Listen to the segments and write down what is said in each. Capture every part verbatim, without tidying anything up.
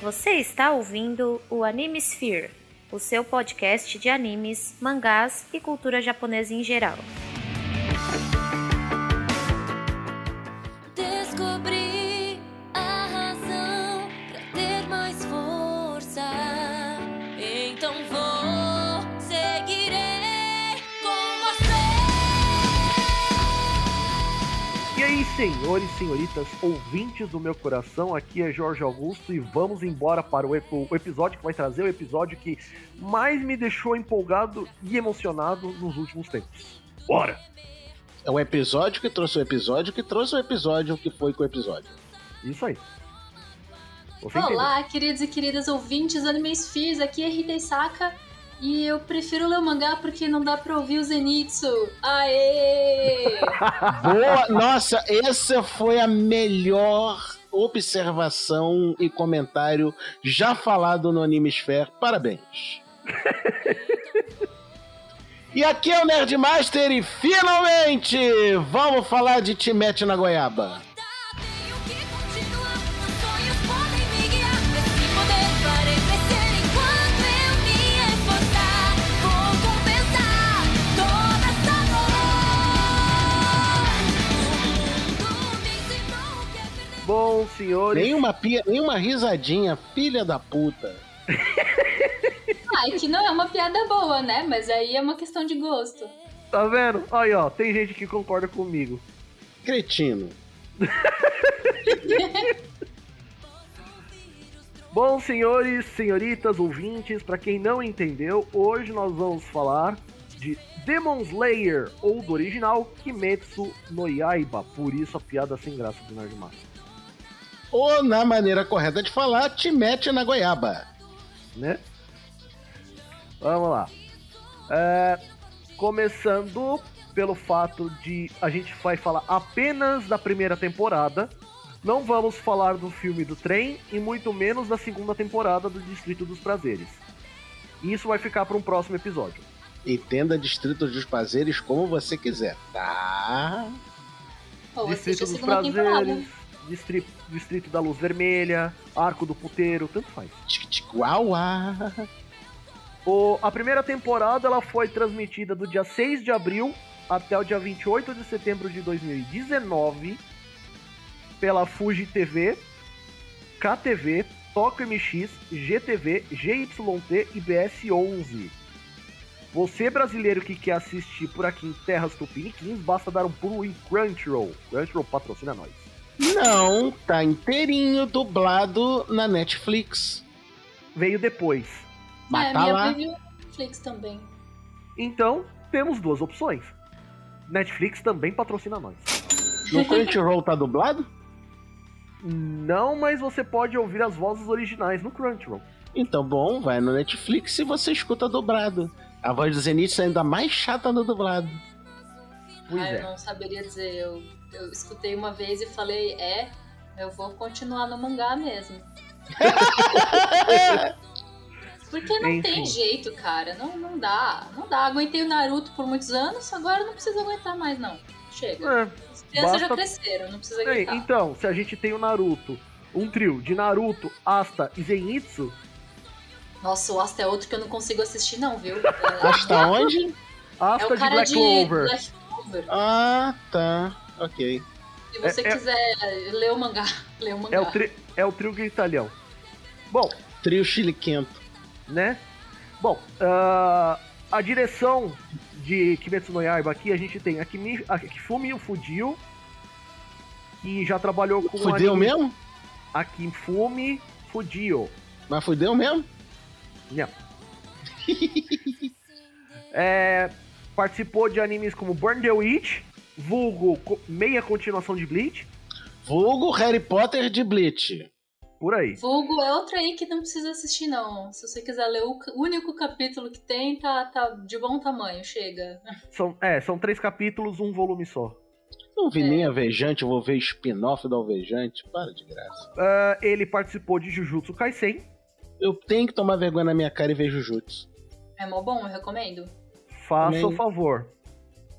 Você está ouvindo o Animesphere, o seu podcast de animes, mangás e cultura japonesa em geral. Descobri a razão pra ter mais força. Então vou, seguirei com você. E aí, senhores e senhoritas, ouvintes do meu coração, aqui é Jorge Augusto e vamos embora para o, ep- o episódio que vai trazer o episódio que mais me deixou empolgado e emocionado nos últimos tempos. Bora! É o episódio que trouxe o episódio que trouxe o episódio que foi com o episódio. Isso aí. Você Olá, queridos e queridas ouvintes do Animesphere, aqui é Hidei Saka e eu prefiro ler o mangá porque não dá pra ouvir o Zenitsu. Aê! Boa! Nossa, essa foi a melhor observação e comentário já falado no Animesphere. Parabéns! E aqui é o Nerdmaster e finalmente vamos falar de Timete na Goiaba. Tenho que continuar, meus sonhos podem me guiar. Esse poder farei crescer enquanto eu me esforçar. Vou compensar toda essa dor. O mundo me ensinou o que é perder. Bom, senhores... Nenhuma pia, nenhuma risadinha, filha da puta. Ah, é que não é uma piada boa, né? Mas aí é uma questão de gosto. Tá vendo? Aí, ó, tem gente que concorda comigo. Cretino. Bom, senhores, senhoritas, ouvintes, pra quem não entendeu, hoje nós vamos falar de Demon Slayer, ou do original Kimetsu no Yaiba, por isso a piada sem graça do Nerdmaster, Ou, na maneira correta de falar, Timete na Goiaba. né? Vamos lá. É, começando pelo fato de a gente vai falar apenas da primeira temporada. Não vamos falar do filme do trem e muito menos da segunda temporada do Distrito dos Prazeres. Isso vai ficar para um próximo episódio. Entenda Distrito dos Prazeres como você quiser, tá? Ou assiste Distrito a dos segunda temporada. Prazeres, Distrito, Distrito da Luz Vermelha, Arco do Puteiro, tanto faz. Tic-tic-uau-uau. O, a primeira temporada ela foi transmitida do dia seis de abril até o dia vinte e oito de setembro de dois mil e dezenove pela Fuji T V, K T V, Tokyo M X, G T V, G Y T e B S onze. Você brasileiro que quer assistir por aqui em terras tupiniquins, basta dar um pulo em Crunchyroll. Crunchyroll patrocina nós. Não, tá inteirinho dublado na Netflix. Veio depois. Mas É, tá minha lá. veio no Netflix também. Então, temos duas opções. Netflix também patrocina nós. No Crunchyroll tá dublado? Não, mas você pode ouvir as vozes originais no Crunchyroll. Então, bom, vai no Netflix e você escuta dublado. A voz do Zenith é ainda mais chata no dublado. Pois ah, é. eu não saberia dizer. Eu, eu escutei uma vez e falei, é, eu vou continuar no mangá mesmo. Porque não Enfim. tem jeito, cara. Não, não dá. Não dá. Aguentei o Naruto por muitos anos, agora não precisa aguentar mais, não. Chega. É, As crianças já basta- cresceram, não precisa bem, aguentar. então, se a gente tem o Naruto, um trio de Naruto, Asta e Zenitsu, Nossa, o Asta é outro que eu não consigo assistir, não, viu? Hasta onde? É Asta o de cara Black de Clover. Black Clover. Ah, tá. Ok. Se você É- é- quiser ler o mangá, lê o mangá. É o, tri, é o trio gritalhão. Bom, Trio chiliquento. né? Bom, ah, a direção de Kimetsu no Yaiba aqui, a gente tem a, Kimi, a Kifumi Fujio, que já trabalhou com... Fudeu anime- mesmo? A Kifumi Fujio. Mas fudeu mesmo? Não. É, participou de animes como Burn the Witch, vulgo co- meia continuação de Bleach, Vulgo Harry Potter de Bleach. por aí. Vulgo é outra aí que não precisa assistir, não. Se você quiser ler o ca- o único capítulo que tem, tá, tá de bom tamanho, chega. São, é, são três capítulos, um volume só. Não vi É. nem Alvejante, eu vou ver spin-off do Alvejante. Para de graça. Ah, ele participou de Jujutsu Kaisen, Eu tenho que tomar vergonha na minha cara e ver Jujutsu. É mó bom, eu recomendo. faça Também. o favor.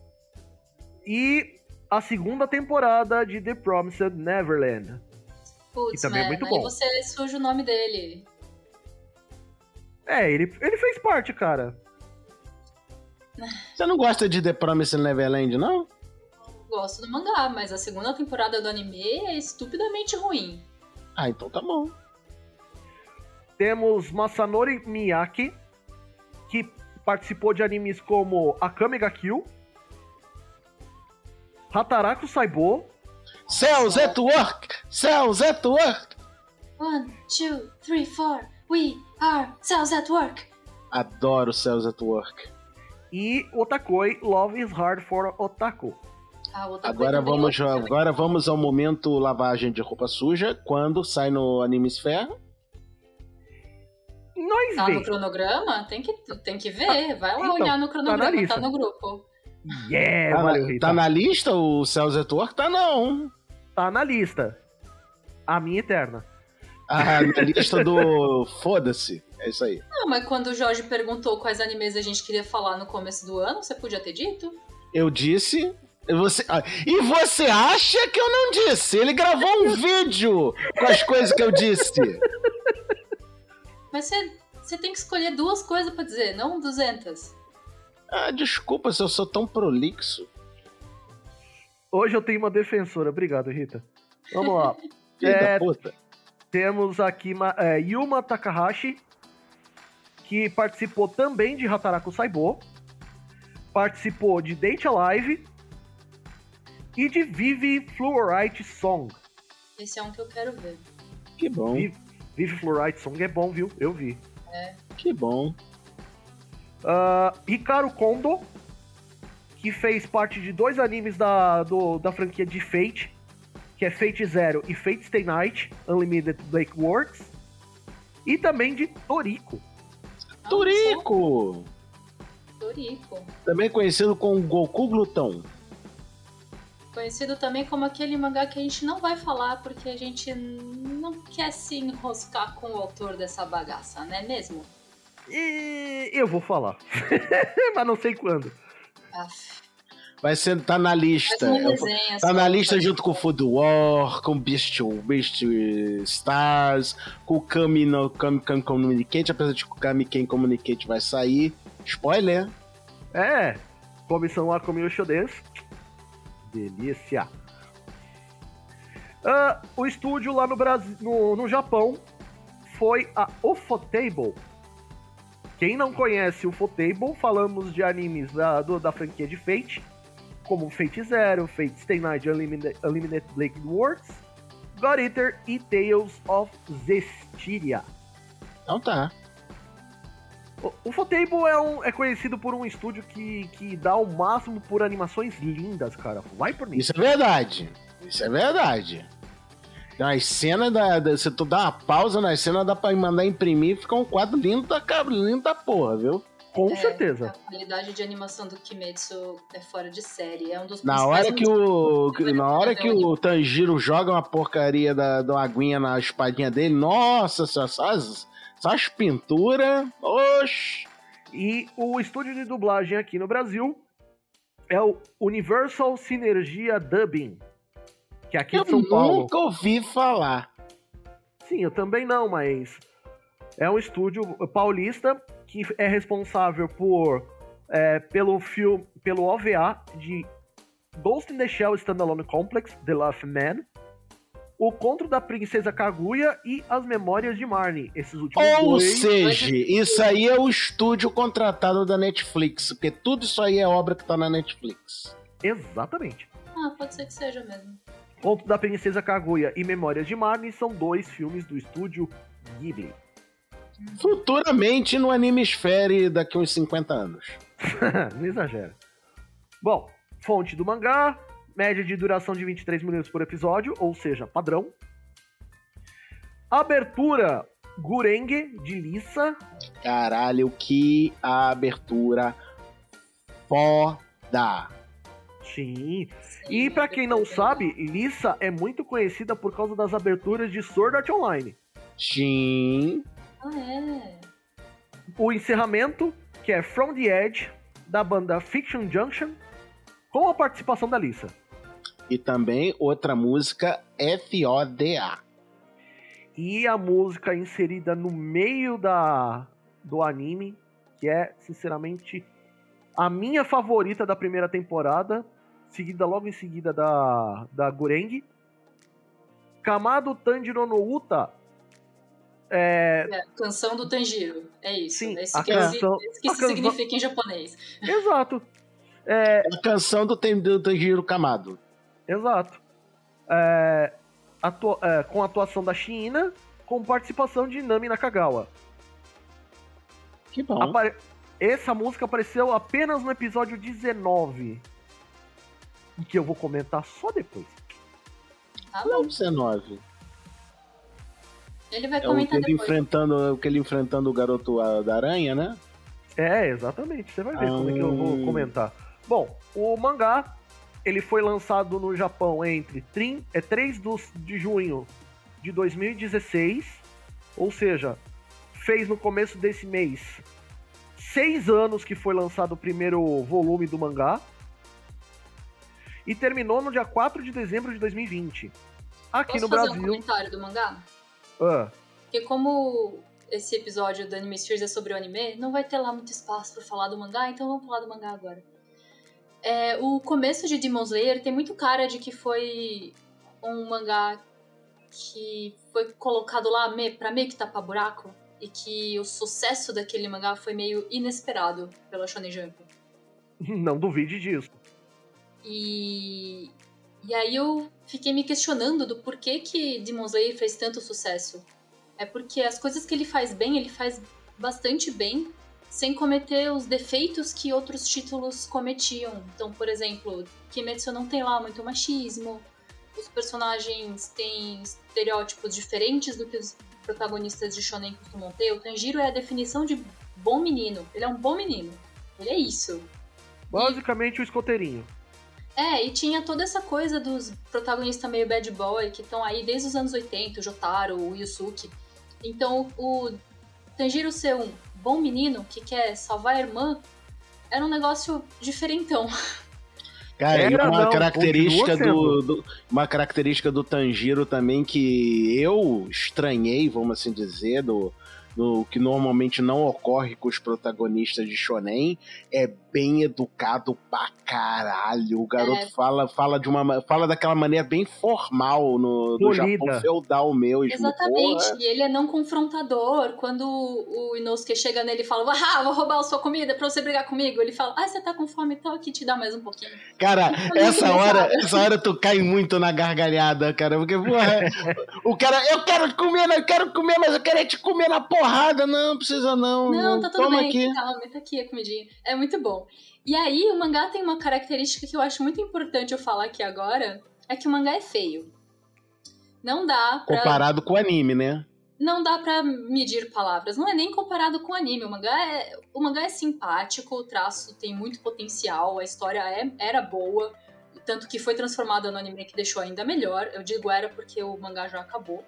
E a segunda temporada de The Promised Neverland. Putz, que também é man, muito aí bom. você suja o nome dele. É, ele, ele fez parte, cara. Você não gosta de The Promised Neverland, não? Gosto do mangá, mas a segunda temporada do anime é estupidamente ruim. Ah, então tá bom. Temos Masanori Miyake, que participou de animes como Akame ga Kill, Hataraku Saibo, Cells at Work! Cells at Work! One, two, three, four. We are cells at work. Adoro Cells at Work. e Otakoi Love is Hard for Otaku. Ah, outra Agora coisa bem vamos, louca. agora vamos ao momento lavagem de roupa suja, quando sai no Animesphere. Nós Tá no vê. cronograma? Tem que, tem que ver. Vai lá Então, olhar no tá cronograma, na tá, lista. no grupo. Yeah, tá, valeu, na, Rita. tá na lista o Cells at Work? Tá não. Tá na lista. A minha eterna. Ah, na lista do foda-se. É isso aí. Não, mas quando o Jorge perguntou quais animes a gente queria falar no começo do ano, você podia ter dito? Eu disse. e Você, ah, e você acha que eu não disse? Ele gravou um vídeo com as coisas que eu disse. Mas você, você tem que escolher duas coisas pra dizer, não duzentas. Ah, desculpa se eu sou tão prolixo. Hoje eu tenho uma defensora. Obrigado, Rita. Vamos lá. Filho É, da puta. Temos aqui ma- é, Yuma Takahashi, que participou também de Hataraku Saibo, participou de Date Alive e de Vivi Fluorite Song. Esse é um que eu quero ver. Que bom, Vi- Vivi Fluorite Song é bom, viu? Eu vi. que bom. Ah, Hikaru Kondo, que fez parte de dois animes da, do- da franquia de Fate, que é Fate Zero e Fate Stay Night, Unlimited Blade Works, e também de Toriko. Ah, Turico! Toriko. Também conhecido como Goku Glutão. Conhecido também como aquele mangá que a gente não vai falar porque a gente não quer se enroscar com o autor dessa bagaça, não é mesmo? E eu vou falar, mas não sei quando. Aff, Vai ser, tá na faz lista. uma Eu- resenha Tá só, na lista faz- junto com o Food War, com Beast, Beast Stars, com o Kami no Kami, Kami Communicate, apesar de que o Kami Ken Communicate vai sair. Spoiler! É, comissão A comigo Shodes. Delícia. Ah, o estúdio lá no Brasil, no, no Japão, foi a Ufotable. Quem não conhece o Ufotable, falamos de animes da, do- da franquia de Fate, como Fate Zero, Fate Stay Night Unlimited, Unlimited Blade Works, God Eater e Tales of Zestiria. Então tá. O Ufotable é, um, é conhecido por um estúdio que, que dá o máximo por animações lindas, cara. Vai por mim. Isso é verdade. Isso é verdade. As cenas da, da. Se tu dá uma pausa nas cenas, dá pra mandar imprimir e fica um quadro lindo da, cabra- lindo da porra, viu? Com É, certeza. A qualidade de animação do Kimetsu é fora de série. É um dos Na principais hora que o. motivos que- Na hora fazer que um o Tanjiro joga uma porcaria da, da aguinha na espadinha dele, nossa, só, só, as- só as pinturas. Oxi! E o estúdio de dublagem aqui no Brasil é o Universal Sinergia Dubbing, que é aqui Eu de São Paulo. nunca ouvi falar. Sim, eu também não, mas é um estúdio paulista que é responsável por é, pelo filme, pelo O V A de Ghost in the Shell Standalone Complex, The Last Man, O Conto da Princesa Kaguya e As Memórias de Marnie. Esses últimos Ou dois. seja, isso aí é o estúdio contratado da Netflix, porque tudo isso aí é obra que tá na Netflix. Exatamente. Ah, pode ser que seja mesmo. Conto da Princesa Kaguya e Memórias de Marnie são dois filmes do estúdio Ghibli. Futuramente no Animesphere daqui uns cinquenta anos. Não exagera. Bom, fonte do mangá, média de duração de vinte e três minutos por episódio, ou seja, padrão. Abertura Gurenge de Lisa. Caralho, que abertura foda. Sim. E pra quem não sabe, Lisa é muito conhecida por causa das aberturas de Sword Art Online. Sim. Ah, é. O encerramento, que é From the Edge, da banda Fiction Junction, com a participação da Lisa. E também outra música F O D A. E a música inserida no meio da, do anime, que é, sinceramente, a minha favorita da primeira temporada, seguida logo em seguida da, da Gureng. Kamado Tanjiro no Uta. É... É, canção do Tanjiro. É isso. Sim, é isso a que, canção- é isso que a isso canção- significa em japonês. Exato. É, É a canção do, Ten- do Tanjiro Kamado. exato. É, atua- é, com a atuação da Shiina, com participação de Nami Nakagawa. Que bom. Apare- Essa música apareceu apenas no episódio dezenove. E que eu vou comentar só depois. Tá Qual é o bom. dezenove? Ele vai É o que comentar ele depois. enfrentando, o que ele enfrentando o garoto a- da aranha, né? É, exatamente. Você vai ver Ah. como é que eu vou comentar. Bom, o mangá, ele foi lançado no Japão entre trin- é, três dos- de junho de dois mil e dezesseis. Ou seja, fez no começo desse mês seis anos que foi lançado o primeiro volume do mangá. E terminou no dia quatro de dezembro de dois mil e vinte. Aqui Posso no fazer um Brasil... comentário do mangá? Ah, Porque como esse episódio do Anime Spheres é sobre o anime, não vai ter lá muito espaço pra falar do mangá, então vamos falar do mangá agora. É, o começo de Demon Slayer tem muito cara de que foi um mangá que foi colocado lá me- pra meio que tapar buraco, e que o sucesso daquele mangá foi meio inesperado pela Shonen Jump. não duvide disso. E, e aí eu fiquei me questionando do porquê que Demon Slayer fez tanto sucesso. É porque as coisas que ele faz bem, ele faz bastante bem, sem cometer os defeitos que outros títulos cometiam. Então, por exemplo, Kimetsu não tem lá muito machismo, os personagens têm estereótipos diferentes do que os protagonistas de shonen costumam ter. O Tanjiro é a definição de bom menino. Ele é um bom menino. Ele é isso. Basicamente o escoteirinho. É, e tinha toda essa coisa dos protagonistas meio bad boy, que estão aí desde os anos oitenta, o Jotaro, o Yusuke. Então, o Tanjiro ser um bom menino que quer salvar a irmã era um negócio diferentão. Cara, e Era, uma não, característica continua do, do- uma característica do Tanjiro também que eu estranhei, vamos assim dizer, do, do que normalmente não ocorre com os protagonistas de shonen, é bem educado pra caralho. O garoto É. fala, fala de uma ma- fala daquela maneira bem formal no do Polida. Japão feudal mesmo. Exatamente, porra. e ele é não confrontador. Quando o Inosuke chega nele e fala, ah, vou roubar a sua comida pra você brigar comigo, ele fala, ah, você tá com fome, então aqui te dá mais um pouquinho. Cara, muito essa engraçado. hora, essa hora tu cai muito na gargalhada, cara. Porque, porra, o cara, eu quero comer, eu quero comer, mas eu quero é te comer na porrada. Não, precisa não. Não, tá tudo Toma bem, aqui. calma, tá aqui a comidinha. É muito bom. E aí, o mangá tem uma característica que eu acho muito importante eu falar aqui agora, é que o mangá é feio. Não dá pra... Comparado com o anime, né? Não dá pra medir palavras. Não é nem comparado com o anime. O mangá é, o mangá é simpático, o traço tem muito potencial, a história é, era boa, tanto que foi transformada no anime que deixou ainda melhor. Eu digo era porque o mangá já acabou.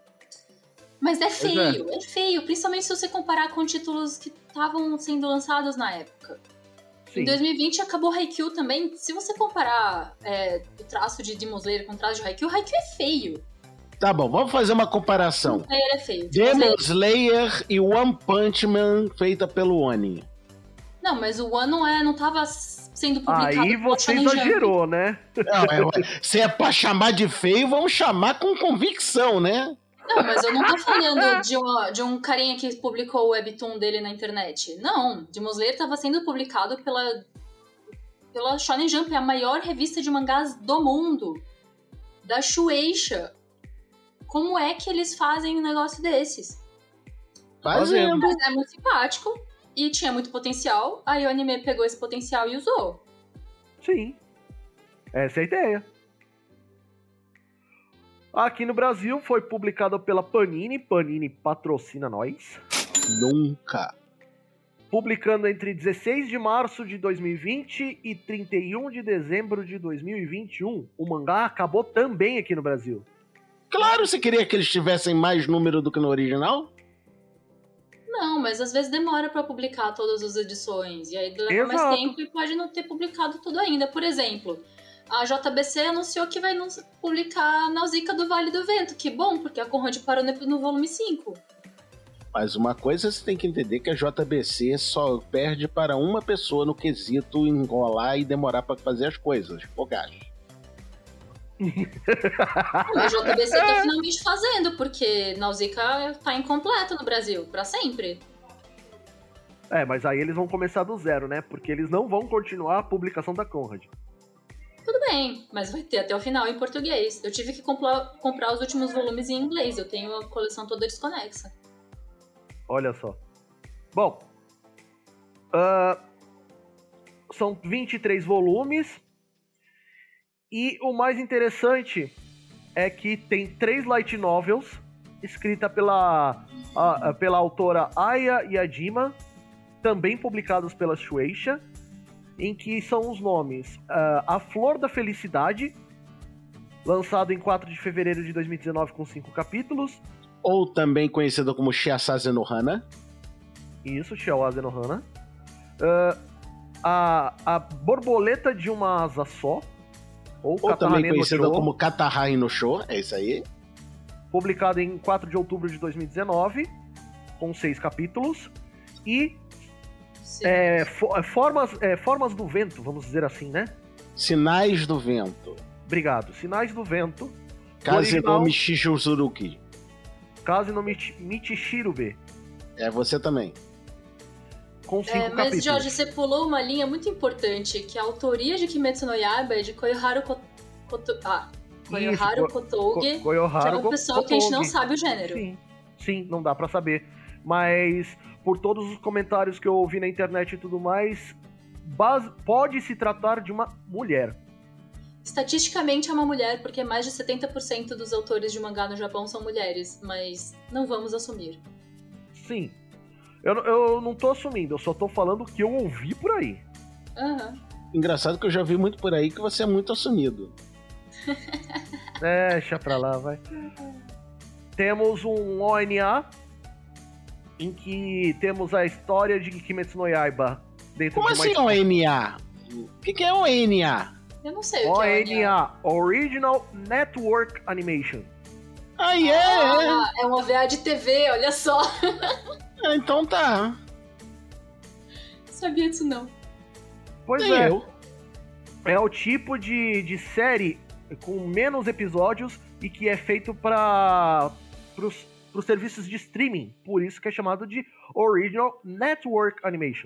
Mas é feio, é. feio, principalmente se você comparar com títulos que estavam sendo lançados na época. Sim. Em dois mil e vinte acabou Haikyuu também. Se você comparar é, o traço de Demon Slayer com o traço de Haikyuu, Haikyuu é feio. Tá bom, vamos fazer uma comparação. Demon Slayer é feio. Demon Slayer e One Punch Man feita pelo Oni. Não, mas o One não, é, não tava sendo publicado Aí pela você Shonen Jump. exagerou, né? Não, é, se é pra chamar de feio, vamos chamar com convicção, né? Não, mas eu não tô falando de, uma, de um carinha que publicou o webtoon dele na internet. Não, Demon Slayer tava sendo publicado pela, pela Shonen Jump, a maior revista de mangás do mundo. Da Shueisha. Como é que eles fazem um negócio desses? Fazendo. Mas é muito simpático e tinha muito potencial. Aí o anime pegou esse potencial e usou. Sim. Essa é a ideia. Aqui no Brasil foi publicado pela Panini. Panini patrocina nós. Nunca. Publicando entre dezesseis de março de dois mil e vinte e trinta e um de dezembro de dois mil e vinte e um. O mangá acabou também aqui no Brasil. Claro, você queria que eles tivessem mais número do que no original? Não, mas às vezes demora pra publicar todas as edições. E aí leva Exato. mais tempo e pode não ter publicado tudo ainda. Por exemplo, a J B C anunciou que vai publicar Nausicaa do Vale do Vento. Que bom, porque a Conrad parou no, no volume cinco. Mas uma coisa você tem que entender que a J B C só perde para uma pessoa no quesito enrolar e demorar para fazer as coisas. Fogache. A J B C tá finalmente fazendo, porque Nausicaa tá incompleto no Brasil, pra sempre. É, mas aí eles vão começar do zero, né? Porque eles não vão continuar a publicação da Conrad. Tudo bem, mas vai ter até o final em português. Eu tive que comprar, comprar os últimos volumes em inglês, eu tenho a coleção toda desconexa. Olha só. Bom, uh, são vinte e três volumes. E o mais interessante é que tem três light novels escritas pela, a, a, pela autora Aya Yajima, também publicadas pela Shueisha, em que são os nomes uh, A Flor da Felicidade, lançado em quatro de fevereiro de dois mil e dezenove com cinco capítulos. Ou também conhecido como Shiasaze no Hana. Isso, Shiawaze no Hana. Uh, a, a Borboleta de uma Asa Só, ou, ou também conhecido no como Katahai no Show, é isso aí. Publicado em quatro de outubro de dois mil e dezenove, com seis capítulos. E é, for, formas, é, formas do Vento, vamos dizer assim, né? Sinais do Vento. Obrigado. Sinais do Vento. Kaze no Michizuruki. Kaze no Michi, Michishirube. É você também. Com cinco é, mas, capítulos. Jorge, você pulou uma linha muito importante, que a autoria de Kimetsu no Yaiba é de Koyoharu Koto... Ah, Koyoharu Isso, Kotouge, Ko Koyoharu que é um pessoal que a gente não Kotouge. sabe o gênero. Sim, sim, não dá pra saber. Mas, por todos os comentários que eu ouvi na internet e tudo mais, base... pode se tratar de uma mulher. Estatisticamente é uma mulher, porque mais de setenta por cento dos autores de mangá no Japão são mulheres, mas não vamos assumir. Sim. Eu, eu não tô assumindo, eu só tô falando o que eu ouvi por aí. Aham. Uhum. Engraçado que eu já vi muito por aí que você é muito assumido. É, deixa pra lá, vai. Temos um O N A, em que temos a história de Kimetsu no Yaiba dentro Como de uma... assim O N A? O que, que é O N A? Eu não sei o O que é N A, Original Network Animation. Ah, é? Ah, é uma V A de T V, olha só. Ah, então tá. Sabia disso não. Pois Nem é. eu. É o tipo de, de série com menos episódios e que é feito para os serviços de streaming. Por isso que é chamado de Original Network Animation.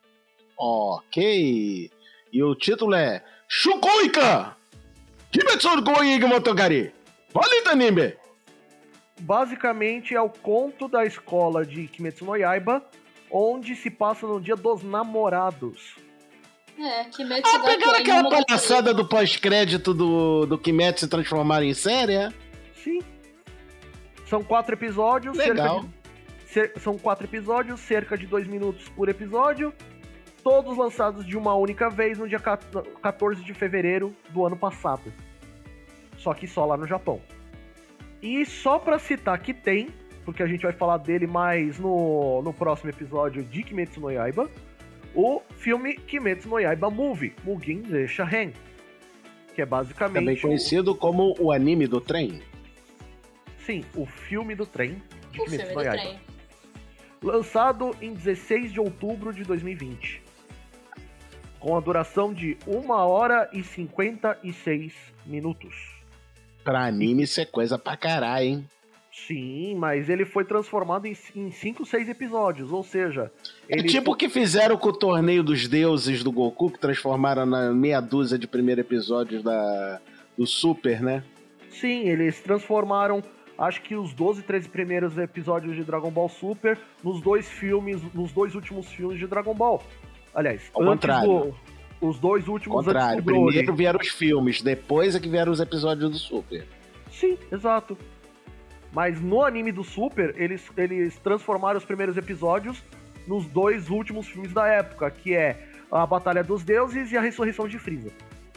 Ok. E o título é Shukoika! Kimetsu no Koiga Motogari! Valita anime! Basicamente é o conto da escola de Kimetsu no Yaiba, onde se passa no dia dos namorados. É, Kimetsu Ah, ga pegaram Koen aquela no Monogatari. palhaçada do pós-crédito do, do Kimetsu se transformar em série? é? Sim. São quatro episódios. Legal. Cerca de, cer- são quatro episódios, cerca de dois minutos por episódio. Todos lançados de uma única vez no dia quatorze de fevereiro do ano passado. Só que só lá no Japão. E só pra citar que tem, porque a gente vai falar dele mais no, no próximo episódio de Kimetsu no Yaiba, o filme Kimetsu no Yaiba Movie, Mugen Resha Ren, que é basicamente... Também conhecido como o anime do trem. O, sim, o filme do trem de O Kimetsu filme no do Yaiba. trem. Lançado em dezesseis de outubro de dois mil e vinte. Com a duração de uma hora e cinquenta e seis minutos. Pra anime isso é coisa pra caralho, hein? Sim, mas ele foi transformado em cinco, seis episódios, ou seja... É ele tipo o foi... que fizeram com o Torneio dos Deuses do Goku, que transformaram na meia dúzia de primeiros episódios da, do Super, né? Sim, eles transformaram, acho que os doze, treze primeiros episódios de Dragon Ball Super nos dois filmes, nos dois últimos filmes de Dragon Ball. Aliás, Ao antes contrário. do... Os dois últimos Contrário, antes do Broly. primeiro vieram os filmes, depois é que vieram os episódios do Super. Sim, exato. Mas no anime do Super, eles, eles transformaram os primeiros episódios nos dois últimos filmes da época, que é a Batalha dos Deuses e a Ressurreição de Frieza.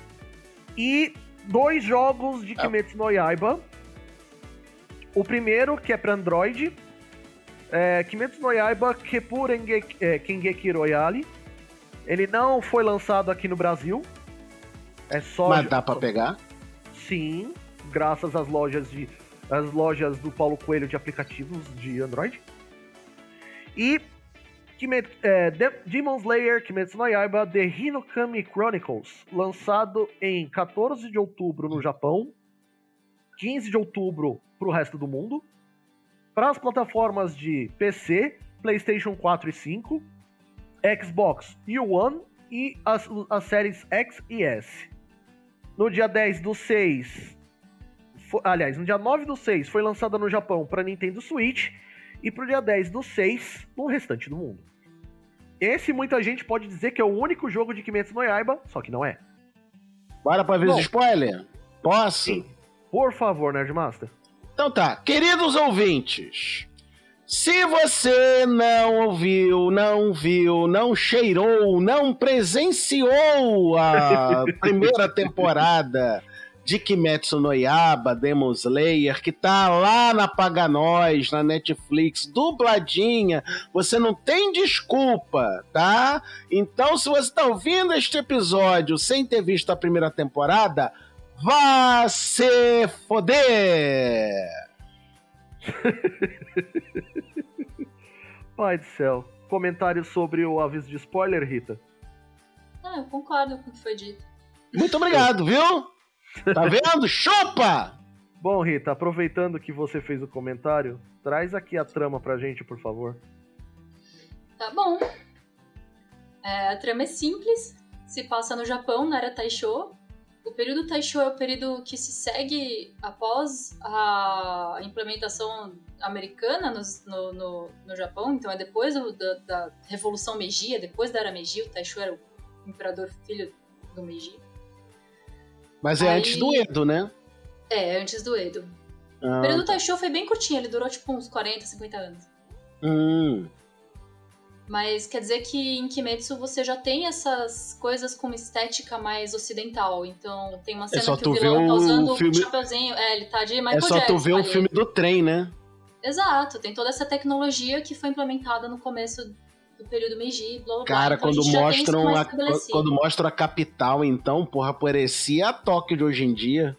E dois jogos de Kimetsu no Yaiba. O primeiro, que é para Android, é Kimetsu no Yaiba Keppu Renge- é, Kengeki Royale. Ele não foi lançado aqui no Brasil, É só... Mas dá pra pegar? Sim, graças às lojas de as lojas do Paulo Coelho de aplicativos de Android. E Kimet, é, Demon Slayer Kimetsu no Yaiba The Hinokami Chronicles, lançado em quatorze de outubro no Japão, quinze de outubro pro resto do mundo, para as plataformas de P C, PlayStation quatro e cinco, Xbox One e as, as séries X e S. No dia dez do seis, foi, aliás, no dia nove do seis foi lançada no Japão para Nintendo Switch e pro dia dez do seis no restante do mundo. Esse muita gente pode dizer que é o único jogo de Kimetsu no Yaiba, só que não é. Bora pra ver Bom, os spoiler? Posso? Sim. Por favor, Nerdmaster. Então tá, queridos ouvintes, se você não ouviu, não viu, não cheirou, não presenciou a primeira temporada de Kimetsu no Yaiba, Demon Slayer, que tá lá na Paga Nós, na Netflix, dubladinha, você não tem desculpa, tá? Então, se você tá ouvindo este episódio sem ter visto a primeira temporada, vá se foder! Pai do céu. Comentário sobre o aviso de spoiler, Rita? Ah, eu concordo com o que foi dito. Muito obrigado, viu? Tá vendo? Chupa! Bom, Rita, aproveitando que você fez o comentário, traz aqui a trama pra gente, por favor. Tá bom. É, a trama é simples, se passa no Japão, na era Taisho. O período Taisho é o período que se segue após a implementação americana no, no, no, no Japão, então é depois do, da, da Revolução Meiji, é depois da era Meiji, o Taisho era o imperador filho do Meiji. Mas é Aí... antes do Edo, né? É, antes do Edo. Ah, o período Taisho foi bem curtinho, ele durou tipo uns quarenta, cinquenta anos. Hum. Mas quer dizer que em Kimetsu você já tem essas coisas com uma estética mais ocidental. Então tem uma cena só que tu o vilão vê tá o usando filme- um chapeuzinho. É, ele tá de Michael É só Jackson. tu ver o ali. filme do trem, né? Exato, tem toda essa tecnologia que foi implementada no começo do período Meiji, blá blá blá. Cara, Então, a quando gente já tem isso mostram, mais a, estabelecido. quando mostram a capital, então, porra, parecia a Tóquio de hoje em dia.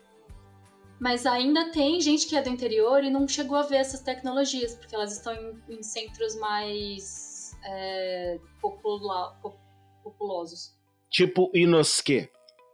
Mas ainda tem gente que é do interior e não chegou a ver essas tecnologias, porque elas estão em, em centros mais é, popula- po- populosos. Tipo Inosuke.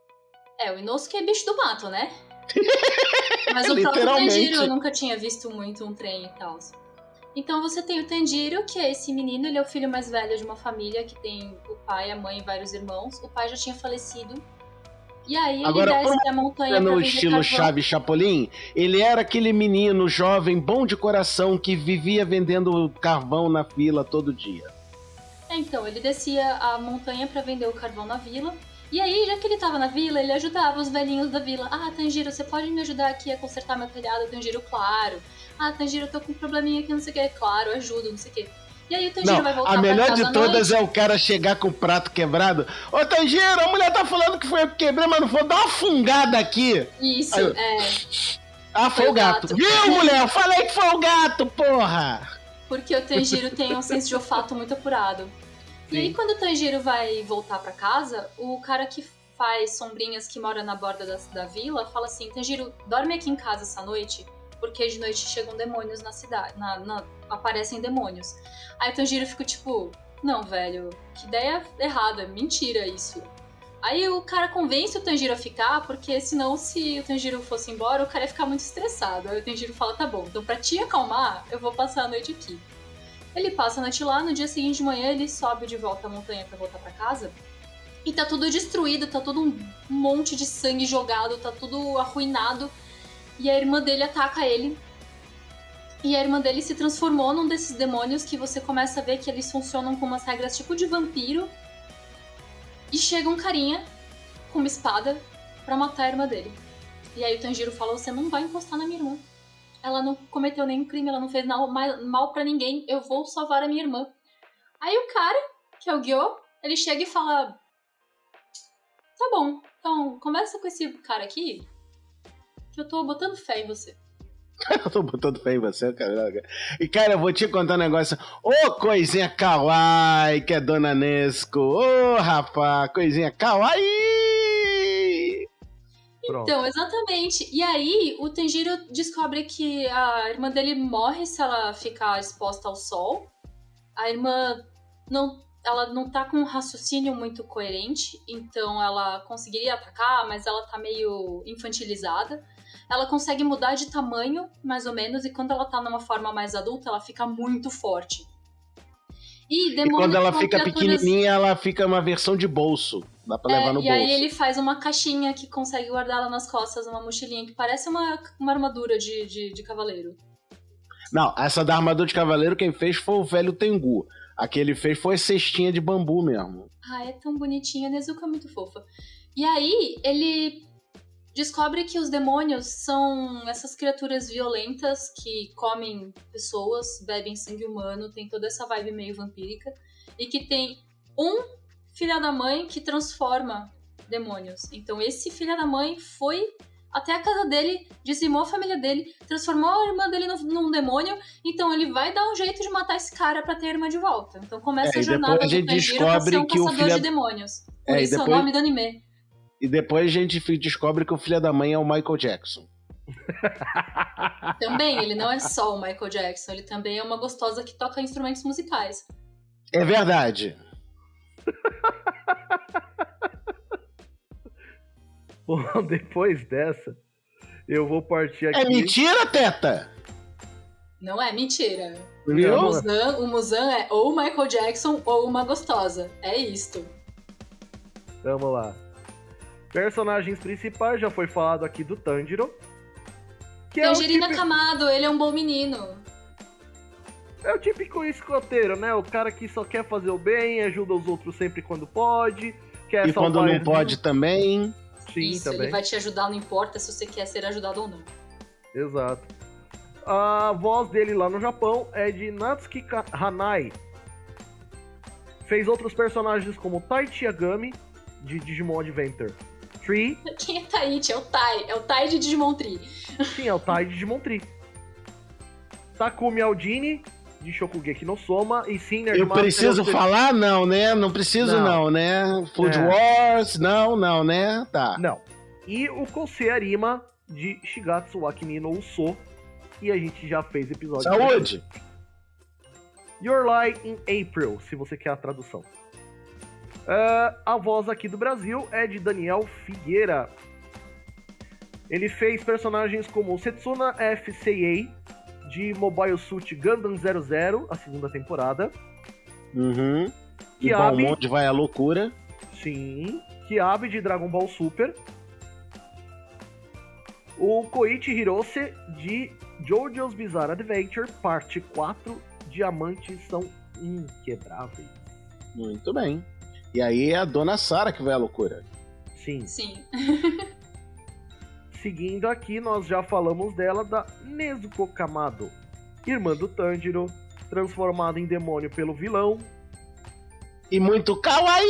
É, o Inosuke é bicho do mato, né? Mas o próprio Literalmente. Tanjiro eu nunca tinha visto muito um trem e tal. Então você tem o Tanjiro, que é esse menino, ele é o filho mais velho de uma família que tem o pai, a mãe e vários irmãos. O pai já tinha falecido. E aí ele Agora, desce a montanha pra No vender estilo carvão. Chaves Chapolin, ele era aquele menino jovem, bom de coração, que vivia vendendo carvão na fila todo dia. É, então, ele descia a montanha pra vender o carvão na vila. E aí, já que ele tava na vila, ele ajudava os velhinhos da vila. Ah, Tanjiro, você pode me ajudar aqui a consertar meu telhado? Tanjiro, claro. Ah, Tanjiro, eu tô com um probleminha aqui, não sei o que. Claro, ajudo, não sei o que. E aí o Tanjiro Não, vai voltar a pra melhor casa de à todas noite. é o cara chegar com o prato quebrado. Ô, Tanjiro, a mulher tá falando que foi eu que quebrei, mas não foi. Dá uma fungada aqui. Isso, Aí eu- é. Ah, foi, Foi o o gato. gato. Viu, mulher? Eu falei que foi o gato, porra. Porque o Tanjiro tem um senso de olfato muito apurado. E aí, quando o Tanjiro vai voltar pra casa, o cara que faz sombrinhas que mora na borda da, da vila fala assim: Tanjiro, dorme aqui em casa essa noite, porque de noite chegam demônios na cidade. Na, na- aparecem demônios. Aí o Tanjiro fica tipo: não, velho, que ideia errada, mentira isso. Aí o cara convence o Tanjiro a ficar, porque senão, se o Tanjiro fosse embora, o cara ia ficar muito estressado. Aí o Tanjiro fala: tá bom, então pra te acalmar, eu vou passar a noite aqui. Ele passa a noite lá, no dia seguinte de manhã ele sobe de volta a montanha pra voltar pra casa. E tá tudo destruído, tá todo um monte de sangue jogado, tá tudo arruinado. E a irmã dele ataca ele. E a irmã dele se transformou num desses demônios que você começa a ver que eles funcionam com umas regras tipo de vampiro. E chega um carinha com uma espada pra matar a irmã dele. E aí o Tanjiro fala: você não vai encostar na minha irmã. Ela não cometeu nenhum crime, ela não fez mal, mal pra ninguém. Eu vou salvar a minha irmã. Aí o cara, que é o Gyo, ele chega e fala: tá bom, então conversa com esse cara aqui, que eu tô botando fé em você. Eu tô botando fé em você, cara. E, cara, eu vou te contar um negócio. Ô, coisinha kawaii, que é Dona Nesco. Ô, rapá, coisinha kawaii. Pronto. Então, exatamente. E aí, o Tanjiro descobre que a irmã dele morre se ela ficar exposta ao sol. A irmã não, ela não tá com um raciocínio muito coerente, então ela conseguiria atacar, mas ela tá meio infantilizada. Ela consegue mudar de tamanho, mais ou menos, e quando ela tá numa forma mais adulta, ela fica muito forte. E, E quando ela fica criaturas... pequenininha, ela fica uma versão de bolso. Dá pra levar É, no e bolso. aí ele faz uma caixinha que consegue guardar ela nas costas, uma mochilinha que parece uma, uma armadura de, de, de cavaleiro. Não, essa da armadura de cavaleiro, quem fez foi o velho Tengu. A que ele fez foi cestinha de bambu mesmo. Ah, é tão bonitinha, a Nezuko é muito fofa. E aí ele descobre que os demônios são essas criaturas violentas que comem pessoas, bebem sangue humano, tem toda essa vibe meio vampírica. E que tem um filho da mãe que transforma demônios. Então esse filho da mãe foi até a casa dele, dizimou a família dele, transformou a irmã dele num, num demônio, então ele vai dar um jeito de matar esse cara pra ter a irmã de volta. Então começa É, a e jornada depois a do gente Tanjiro pra ser um descobre que o caçador filho- de demônios. Por É, e isso é o depois- nome do anime. E depois a gente fi- descobre que o filho da mãe é o Michael Jackson. Também, ele não é só o Michael Jackson, ele também é uma gostosa que toca instrumentos musicais. É verdade. Bom, depois dessa, eu vou partir aqui. É mentira, Teta? Não é mentira. O Viu? Muzan, o Muzan é ou o Michael Jackson ou uma gostosa. É isto. Vamos lá. Personagens principais, já foi falado aqui do Tanjiro. Que é o, Tangerina típico, Kamado, ele é um bom menino. é o típico escoteiro, né? O cara que só quer fazer o bem, ajuda os outros sempre quando pode. Quer E quando salvar não eles. pode também. Sim, Isso, também. ele vai te ajudar, não importa se você quer ser ajudado ou não. Exato. A voz dele lá no Japão é de Natsuki Ka- Hanai. Fez outros personagens como Taichi Yagami, de Digimon Adventure Tree. Quem é Taichi? É o Tai. É o Tai de Digimon Tree. Sim, é o Tai de Digimon Tree. Takumi Aldini, de Shokugeki no Soma. E Sinner de Eu Master preciso of the- falar? Não, né? Não preciso Não. não, né? Food É. Wars? Não, não, né? Tá. Não. E o Kosei Arima, de Shigatsu wa Kimi no Uso. E a gente já fez episódio. Saúde! Your Lie in April, se você quer a tradução. Ah, a voz aqui do Brasil é de Daniel Figueira. Ele fez personagens como Setsuna F C A, de Mobile Suit Gundam zero zero, a segunda temporada. Uhum. E Kiabi. Balmond vai à loucura. Sim. Kiabi, de Dragon Ball Super. O Koichi Hirose, de JoJo's Bizarre Adventure, parte quatro, Diamantes são inquebráveis. Muito bem. E aí é a dona Sara que vai à loucura. Sim. Sim. Seguindo aqui, nós já falamos dela, da Nezuko Kamado, irmã do Tanjiro, transformada em demônio pelo vilão. E muito kawaii!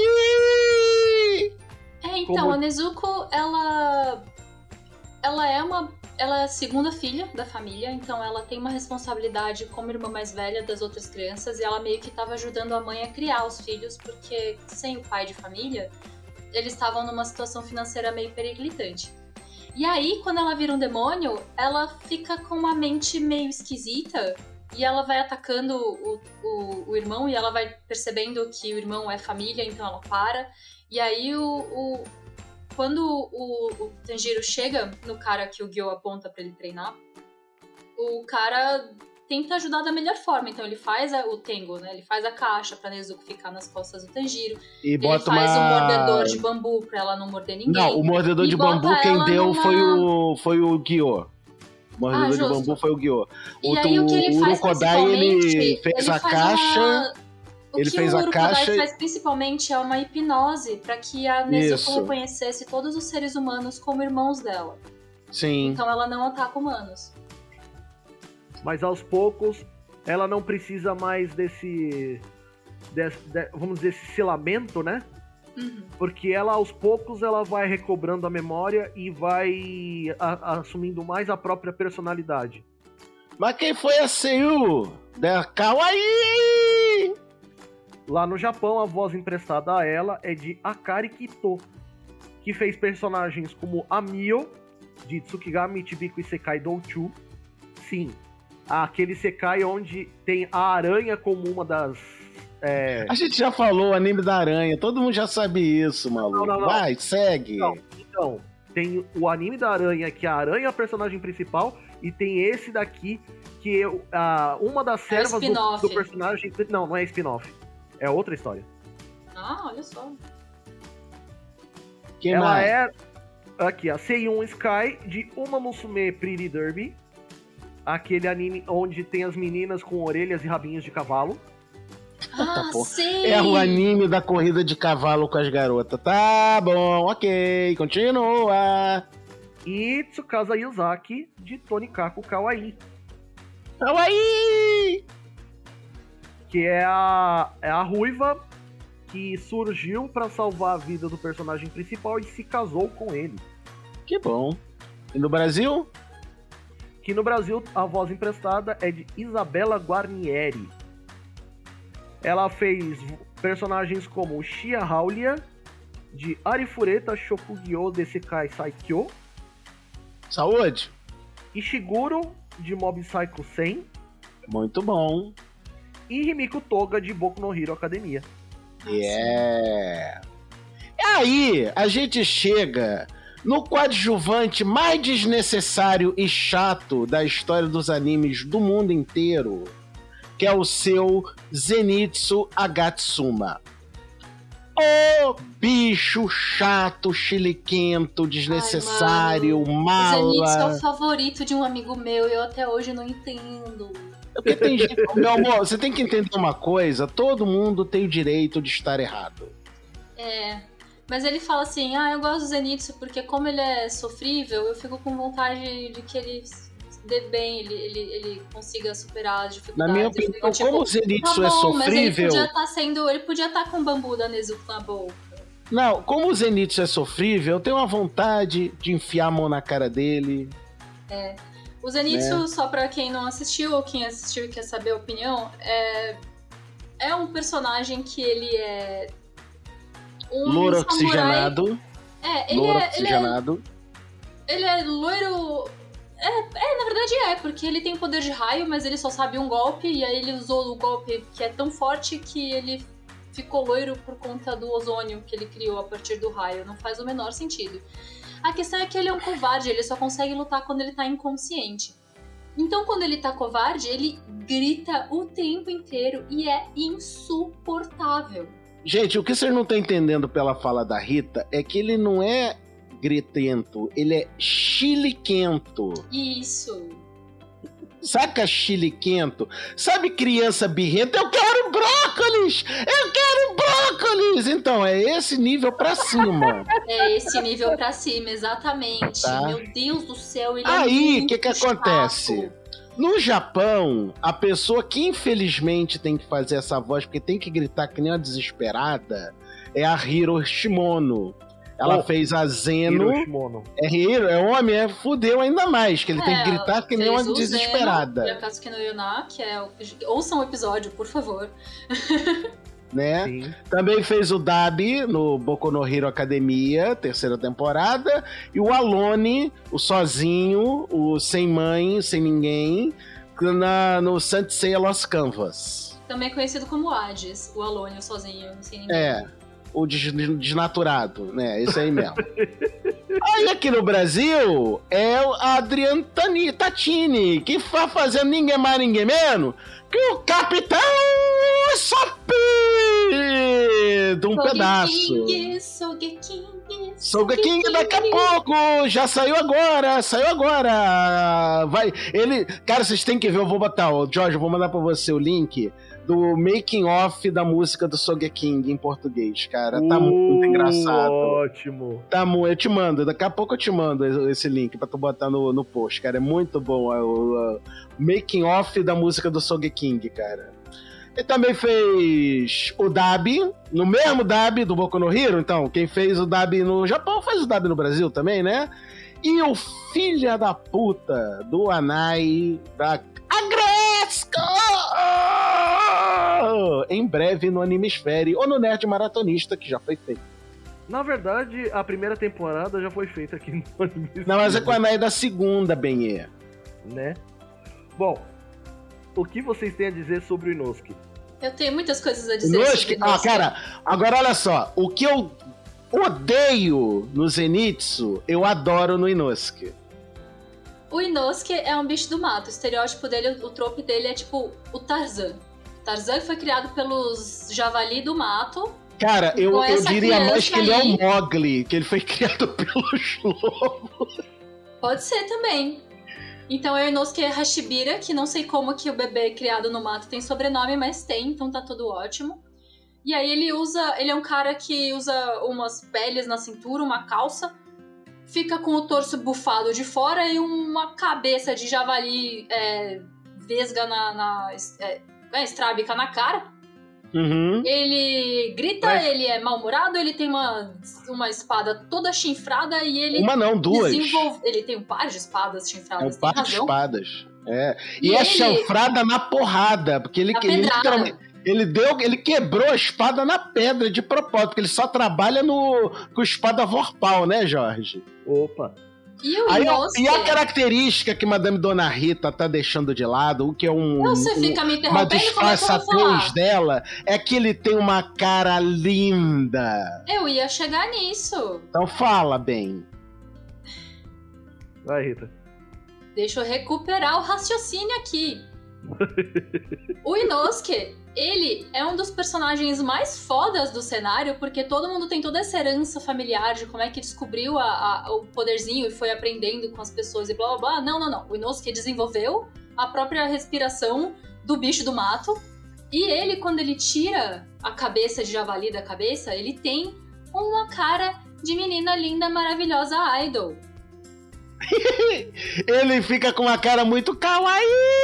É, então, Como- a Nezuko, ela... Ela é uma... Ela é a segunda filha da família, então ela tem uma responsabilidade como irmã mais velha das outras crianças, e ela meio que estava ajudando a mãe a criar os filhos, porque sem o pai de família, eles estavam numa situação financeira meio periclitante. E aí, quando ela vira um demônio, ela fica com uma mente meio esquisita, e ela vai atacando o, o, o irmão, e ela vai percebendo que o irmão é família, então ela para. E aí, o, o, quando o, o Tanjiro chega no cara que o Gyo aponta pra ele treinar, o cara tenta ajudar da melhor forma. Então ele faz a, o Tengo, né? Ele faz a caixa pra Nezuko ficar nas costas do Tanjiro. E Ele bota faz uma... um mordedor de bambu pra ela não morder ninguém. Não, o mordedor E de bota bambu quem ela deu numa- foi o foi o Guiô. O mordedor Ah, de justo. bambu foi o Guiô. E O, aí o que ele o faz Urokodai, ele principalmente... fez ele a faz caixa... uma- O ele que fez o a Urokodai caixa e- faz principalmente é uma hipnose pra que a Nezuko Isso. reconhecesse todos os seres humanos como irmãos dela. Sim. Então ela não ataca humanos. Mas aos poucos, ela não precisa mais desse, desse, de- vamos dizer, esse selamento, né? Uhum. Porque ela, aos poucos, ela vai recobrando a memória e vai a- assumindo mais a própria personalidade. Mas quem foi a Seiyu? Da Kawaii! Lá no Japão, a voz emprestada a ela é de Akari Kito, que fez personagens como a Mio, de Tsukigami Chibiku Isekai Douchu. Sim, aquele Isekai onde tem a aranha como uma das... É... A gente já falou o anime da aranha, todo mundo já sabe isso, maluco. Não, não, não. Vai, segue. Não, então, tem o anime da aranha, que a aranha é a personagem principal, e tem esse daqui, que é, uh, uma das servas do, do personagem... Não, não é spin-off. É outra história. Ah, olha só. Quem Ela mais? é... Aqui, a Seiyun Sky, de Uma Musume Pretty Derby. Aquele anime onde tem as meninas com orelhas e rabinhos de cavalo. Ah, Tá, sei! É o anime da corrida de cavalo com as garotas. Tá bom, ok, continua. E Tsukasa Yuzaki, de Tonikaku Kawaii. Kawaii! Que é a, é a ruiva que surgiu pra salvar a vida do personagem principal e se casou com ele. Que bom. E no Brasil? Que no Brasil a voz emprestada é de Isabela Guarnieri. Ela fez personagens como Shia Haulia, de Arifureta Shokugyo Desekai Saikyo. Saúde. Ishiguro, de Mob Psycho cem. Muito bom. E Himiko Toga, de Boku no Hero Academia. Yeah. E aí, a gente chega no coadjuvante mais desnecessário e chato da história dos animes do mundo inteiro, que é o seu Zenitsu Agatsuma. Ô bicho chato, chiliquento, desnecessário, Ai, mala. O Zenitsu é o favorito de um amigo meu e eu até hoje não entendo. Porque tem gente... Meu amor, você tem que entender uma coisa, todo mundo tem o direito de estar errado. É, mas ele fala assim, ah, eu gosto do Zenitsu porque como ele é sofrível, eu fico com vontade de que ele se dê bem, ele, ele, ele consiga superar as dificuldades. Na minha Eu opinião, fico, tipo, como o Zenitsu tá é bom, mas ele sofrível... podia estar sendo, ele podia estar com o bambu da Nezuko na boca. Não, como o Zenitsu é sofrível, eu tenho uma vontade de enfiar a mão na cara dele. É. O Zenitsu, Né? só pra quem não assistiu ou quem assistiu e quer saber a opinião, é, é um personagem que ele é um Louro samurai... oxigenado. É, ele Louro é, ele é oxigenado. Ele é loiro. É, é, na verdade é, porque ele tem poder de raio, mas ele só sabe um golpe, e aí ele usou o golpe que é tão forte que ele ficou loiro por conta do ozônio que ele criou a partir do raio. Não faz o menor sentido. A questão é que ele é um covarde, ele só consegue lutar quando ele tá inconsciente. Então, quando ele tá covarde, ele grita o tempo inteiro e é insuportável. Gente, o que vocês não estão entendendo pela fala da Rita é que ele não é gritento, ele é chiliquento. Isso. Saca chiliquento? Sabe criança birrenta? Eu quero brócolis! Eu quero brócolis! Então, é esse nível pra cima. É esse nível pra cima, exatamente. Tá. Meu Deus do céu, ele é Aí, o muito que que chato. acontece? No Japão, a pessoa que infelizmente tem que fazer essa voz, porque tem que gritar que nem uma desesperada, é a Hiro Shimono. Ela Oh, fez a Zeno. Hiroshimono. É Hiro, é homem, é fudeu ainda mais, que ele tem que gritar que nem uma fez o Zeno, desesperada. e a Katsuki no Yona, que é o... Ouçam o episódio, por favor. Né? Sim. Também fez o Dabi no Boku no Hero Academia, terceira temporada, e o Alone, o sozinho, o sem mãe, sem ninguém, na, no Saint Seiya Lost Canvas. Também conhecido como Hades, o Alone, o sozinho, sem ninguém. É, o des- desnaturado, né? Esse aí mesmo. Aí aqui no Brasil é o Adrian Tani- Tatini, que tá fazendo ninguém mais, ninguém menos que o Capitão Sopi de um pedaço. Sogeking, Sogeking, Sogeking daqui a pouco, já saiu agora, saiu agora. Vai, ele, cara, vocês têm que ver, eu vou botar, ó, Jorge, eu vou mandar pra você o link do making off da música do Sogeking em português, cara. Tá muito engraçado. Ótimo. Tá muito, eu te mando, daqui a pouco eu te mando esse link pra tu botar no, no post, cara. É muito bom é, o, o making off da música do Sogeking, cara. Ele também fez o Dabi, no mesmo Dabi do Boku no Hero, então, quem fez o Dabi no Japão faz o Dabi no Brasil também, né? E o filho da puta do Anai da Agresco! Em breve no Animesfere ou no Nerd Maratonista, que já foi feito. Na verdade, a primeira temporada já foi feita aqui no Anime. Não, mas é quando é da segunda, Benê. Né? Bom, o que vocês têm a dizer sobre o Inosuke? Eu tenho muitas coisas a dizer Inosuke? sobre Ah, Inosuke. cara, agora olha só. O que eu odeio no Zenitsu, eu adoro no Inosuke. O Inosuke é um bicho do mato. O estereótipo dele, o trope dele é tipo o Tarzan. Tarzan foi criado pelos javali do mato. Cara, eu, Com eu essa diria mais criança que ele é aí- o Mowgli, que ele foi criado pelos lobos. Pode ser também. Então é o Inosuke Hashibira, que não sei como que o bebê criado no mato tem sobrenome, mas tem, então tá tudo ótimo. E aí ele usa, ele é um cara que usa umas peles na cintura, uma calça, fica com o torso bufado de fora e uma cabeça de javali é, vesga na, na é, é, estrábica na cara. Uhum. Ele grita, Mas- ele é mal-humorado, ele tem uma, uma espada toda chinfrada e ele Uma não, duas. desenvolve... Ele tem um par de espadas É chinfradas, um tem par de razão. espadas. É. E, E é ele- chanfrada na porrada, porque ele, Na ele pedrada. literalmente. Ele deu, ele quebrou a espada na pedra de propósito, porque ele só trabalha no com espada vorpal, né, Jorge? Opa. E o Aí, Inosuke... e a característica que Madame Dona Rita tá deixando de lado, o que é um, Não, você um- fica me uma interrompendo, como é que eu vou falar? disfarçatez dela, é que ele tem uma cara linda. Eu ia chegar nisso. Então fala bem. Vai, Rita. Deixa eu recuperar o raciocínio aqui. O Inosuke, ele é um dos personagens mais fodas do cenário, porque todo mundo tem toda essa herança familiar de como é que descobriu a- a- o poderzinho e foi aprendendo com as pessoas e blá blá blá. Não, não, não. O Inosuke desenvolveu a própria respiração do bicho do mato. E ele, quando ele tira a cabeça de javali da cabeça, ele tem uma cara de menina linda, maravilhosa idol. Ele fica com uma cara muito kawaii.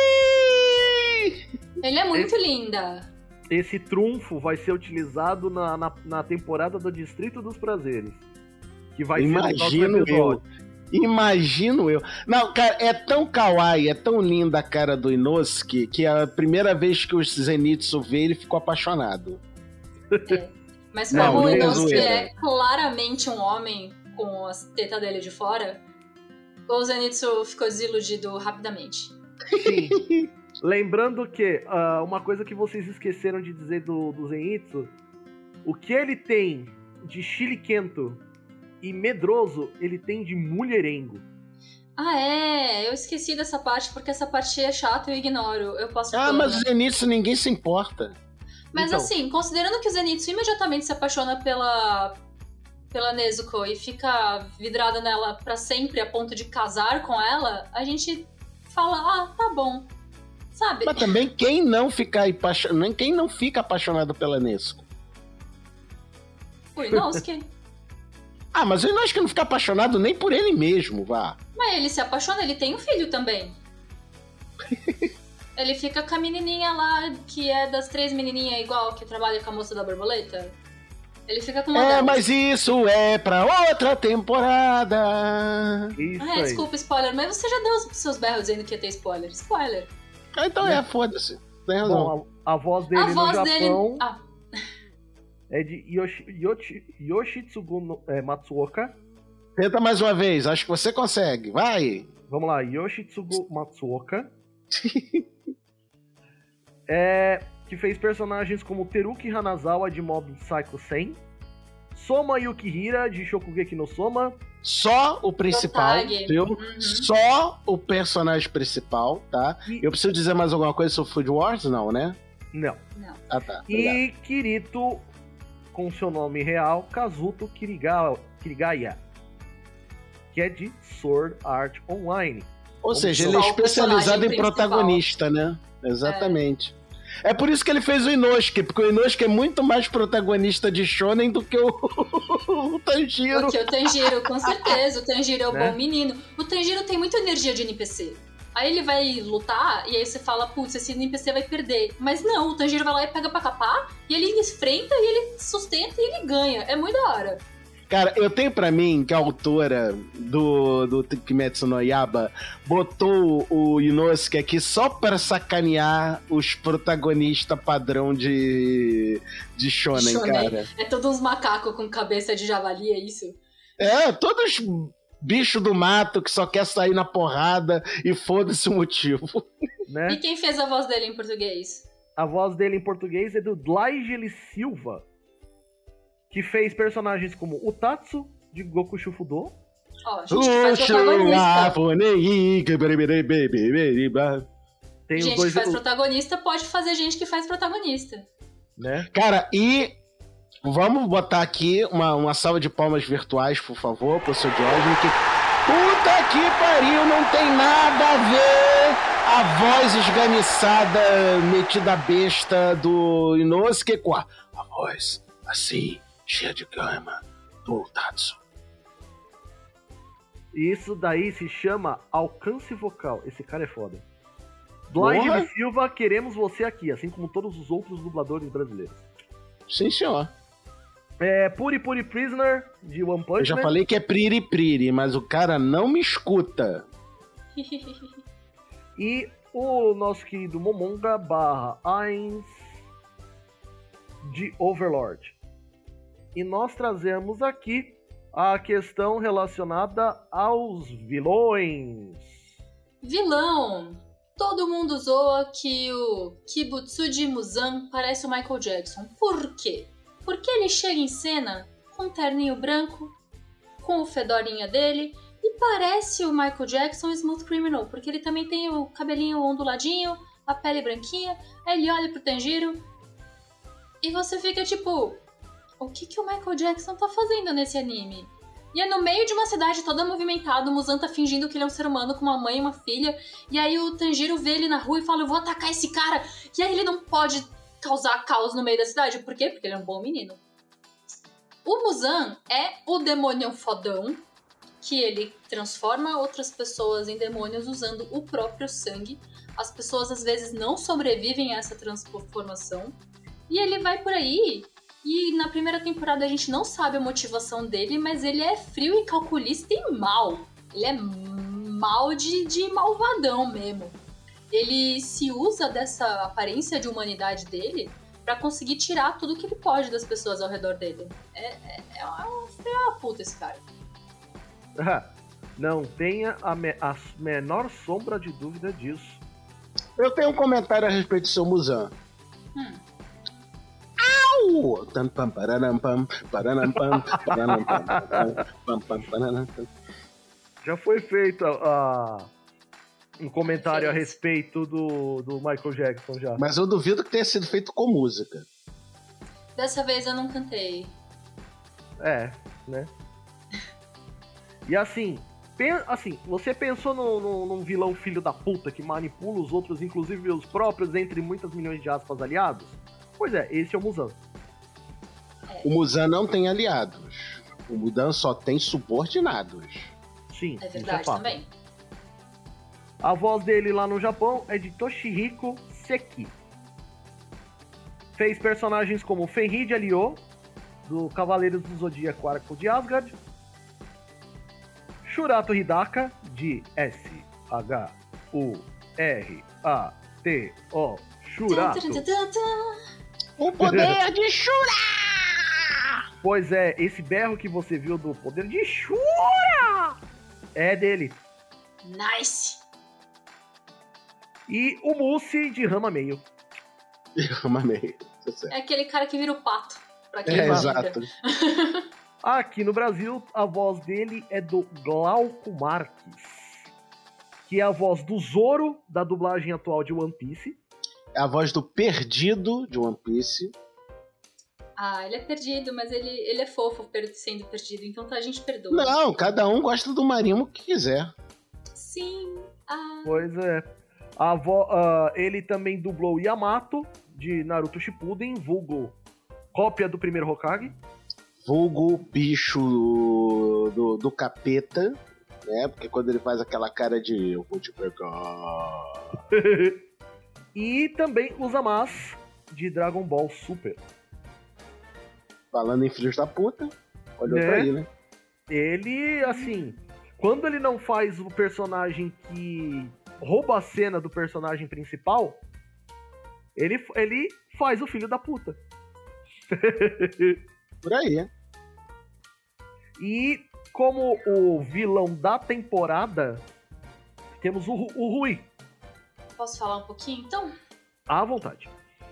Ele é muito linda. Esse trunfo vai ser utilizado na, na, na temporada do Distrito dos Prazeres. Que vai ser no próximo Imagino eu. episódio. Imagino eu. Não, cara, é tão kawaii, é tão linda a cara do Inosuke que a primeira vez que o Zenitsu vê, ele ficou apaixonado. Mas Não, como o não é Inosuke zoeira. é claramente um homem com as tetas dele de fora, o Zenitsu ficou desiludido rapidamente. Sim. Lembrando que ah, uma coisa que vocês esqueceram de dizer do, do Zenitsu, o que ele tem de chiliquento e medroso, ele tem de mulherengo. Ah, é? Eu esqueci dessa parte, porque essa parte é chata e eu ignoro. Eu posso Ah, pano. mas o Zenitsu ninguém se importa. Mas Então. assim, considerando que o Zenitsu imediatamente se apaixona pela, pela Nezuko e fica vidrada nela pra sempre a ponto de casar com ela, a gente fala, ah, tá bom. Sabe? Mas também quem não fica apaixonado, quem não fica apaixonado pela Nezuko? O Inosuke. Ah, mas o Inosuke não fica apaixonado nem por ele mesmo, vá. Mas ele se apaixona, ele tem um filho também. Ele fica com a menininha lá, que é das três menininhas igual, que trabalha com a moça da borboleta. Ele fica com uma É, delas. mas isso é pra outra temporada. Isso Ah, é, aí. desculpa, spoiler, mas você já deu os seus berros dizendo que ia ter spoiler. Spoiler. Ah, então é, foda-se. Tem razão. Bom, a, a voz dele a no voz Japão dele. Ah, é de Yoshi, Yoshi, Yoshitsugu no- é, Matsuoka. Tenta mais uma vez, acho que você consegue. Vai! Vamos lá, Yoshitsugu Matsuoka. é, que fez personagens como Teruki Hanazawa de Mob Psycho cem, Soma Yukihira de Shokugeki no Soma, Só o principal, Totage. viu? Uhum. Só o personagem principal, tá? E- Eu preciso dizer mais alguma coisa sobre Food Wars? Não, né? não. não. Ah, tá. Obrigado. E Kirito, com seu nome real, Kazuto Kiriga- Kirigaya, que é de Sword Art Online. Ou seja, só ele é o especializado em personagem principal. protagonista, né? Exatamente. É. por isso que ele fez o Inosuke, porque o Inosuke é muito mais protagonista de Shonen do que o, o Tanjiro. Porque o Tanjiro, com certeza, o Tanjiro é o Né? bom menino. O Tanjiro tem muita energia de N P C. Aí ele vai lutar e aí você fala, putz, esse N P C vai perder. Mas não, o Tanjiro vai lá e pega pra capar, e ele enfrenta, e ele sustenta e ele ganha. É muito da hora. Cara, eu tenho pra mim que a autora do, do Kimetsu no Yaiba botou o Inosuke aqui só pra sacanear os protagonistas padrão de, de shonen, Shonen. cara. É todos uns macacos com cabeça de javali, é isso? É, todos bicho do mato que só quer sair na porrada e foda-se o motivo. Né? E quem fez a voz dele em português? A voz dele em português é do Dlaigeli Silva, que fez personagens como o Tatsu, de Goku Shufudo. Ó, a gente que faz protagonista. Tem os Gente dois, que faz o- protagonista pode fazer gente que faz protagonista. né? Cara, e vamos botar aqui uma, uma salva de palmas virtuais, por favor, pro seu Diógenes, que puta que pariu, não tem nada a ver a voz esganiçada, metida besta do Inosuke com a, a voz assim, cheia de gama do Tatsu. Isso daí se chama alcance vocal. Esse cara é foda. Porra. Dlaigeli Silva, queremos você aqui, assim como todos os outros dubladores brasileiros. Sim, senhor. É Puri Puri Prisoner, de One Punch Eu já Man. falei que é priri priri, mas o cara não me escuta. E o nosso querido Momonga barra Ainz de Overlord. E nós trazemos aqui a questão relacionada aos vilões. Vilão! Todo mundo zoa que o Kibutsuji Muzan parece o Michael Jackson. Por quê? Porque ele chega em cena com um terninho branco, com o fedorinha dele, e parece o Michael Jackson Smooth Criminal, porque ele também tem o cabelinho onduladinho, a pele branquinha, aí ele olha pro Tanjiro, e você fica tipo, o que, que o Michael Jackson tá fazendo nesse anime? E é no meio de uma cidade toda movimentada, o Muzan tá fingindo que ele é um ser humano com uma mãe e uma filha, e aí o Tanjiro vê ele na rua e fala, eu vou atacar esse cara, e aí ele não pode causar caos no meio da cidade. Por quê? Porque ele é um bom menino. O Muzan é o demônio fodão, que ele transforma outras pessoas em demônios usando o próprio sangue. As pessoas às vezes não sobrevivem a essa transformação. E ele vai por aí, e na primeira temporada a gente não sabe a motivação dele, mas ele é frio e calculista e mal. Ele é mal de, de malvadão mesmo. Ele se usa dessa aparência de humanidade dele pra conseguir tirar tudo que ele pode das pessoas ao redor dele. É, é, é uma filha da puta esse cara. Não tenha a, me- a menor sombra de dúvida disso. Eu tenho um comentário a respeito do seu Muzan. Hum. Au! Tam, pam, pararam, pam, pararam, pam, pararam, pam, pam, pam, pararam, pam. Já foi feito a, a- um comentário a Fez. respeito do, do Michael Jackson já. Mas eu duvido que tenha sido feito com música. Dessa vez eu não cantei. É, né? E assim, pen- assim, você pensou no, no- num vilão filho da puta que manipula os outros, inclusive os próprios, entre muitas milhões de aspas, aliados? Pois é, esse é o Muzan. O Muzan não tem aliados. O Muzan só tem subordinados. Sim, É isso verdade fato. também. A voz dele lá no Japão é de Toshihiko Seki. Fez personagens como Fenride Alio, do Cavaleiros do Zodíaco Arco de Asgard, Shurato Hidaka, de S H U R A T O, Shurato. O poder de Shura! Pois é, esse berro que você viu do poder de Shura é dele. Nice! E o Mousse de Rama Meio. Eu mamei. Tá certo. É aquele cara que vira o pato. Pra quem É, não exato. lembra. Aqui no Brasil, a voz dele é do Glauco Marques, que é a voz do Zoro, da dublagem atual de One Piece. É a voz do perdido de One Piece. Ah, ele é perdido, mas ele, ele é fofo per- sendo perdido, então tá, a gente perdoa. Não, cada um gosta do Marimo que quiser. Sim. Ah. Pois é. A vo- ah, ele também dublou Yamato, de Naruto Shippuden, vulgo cópia do primeiro Hokage. Vulgo bicho do, do capeta, né? Porque quando ele faz aquela cara de eu vou te pegar. E também o Zamasu, de Dragon Ball Super. Falando em filhos da puta. Olha Né? pra aí, né? Ele, assim, quando ele não faz o personagem que rouba a cena do personagem principal, ele, ele faz o filho da puta. Por aí. E como o vilão da temporada, temos o, o Rui. Posso falar um pouquinho, então? À vontade.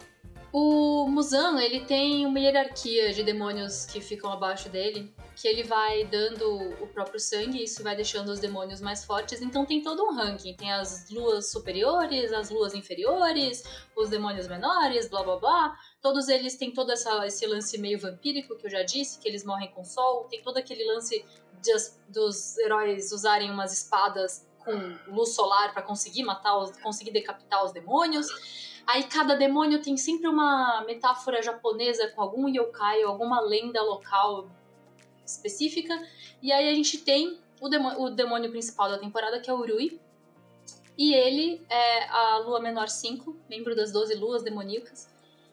O Muzan, ele tem uma hierarquia de demônios que ficam abaixo dele, que ele vai dando o próprio sangue, e isso vai deixando os demônios mais fortes. Então tem todo um ranking. Tem as luas superiores, as luas inferiores, os demônios menores, blá blá blá. Todos eles têm todo essa, esse lance meio vampírico, que eu já disse, que eles morrem com sol. Tem todo aquele lance de, dos heróis usarem umas espadas com luz solar para conseguir matar, os, conseguir decapitar os demônios. Aí cada demônio tem sempre uma metáfora japonesa com algum yokai, alguma lenda local específica. E aí a gente tem o demônio, o demônio principal da temporada, que é o Urui. E ele é a Lua Menor cinco, membro das doze luas demoníacas.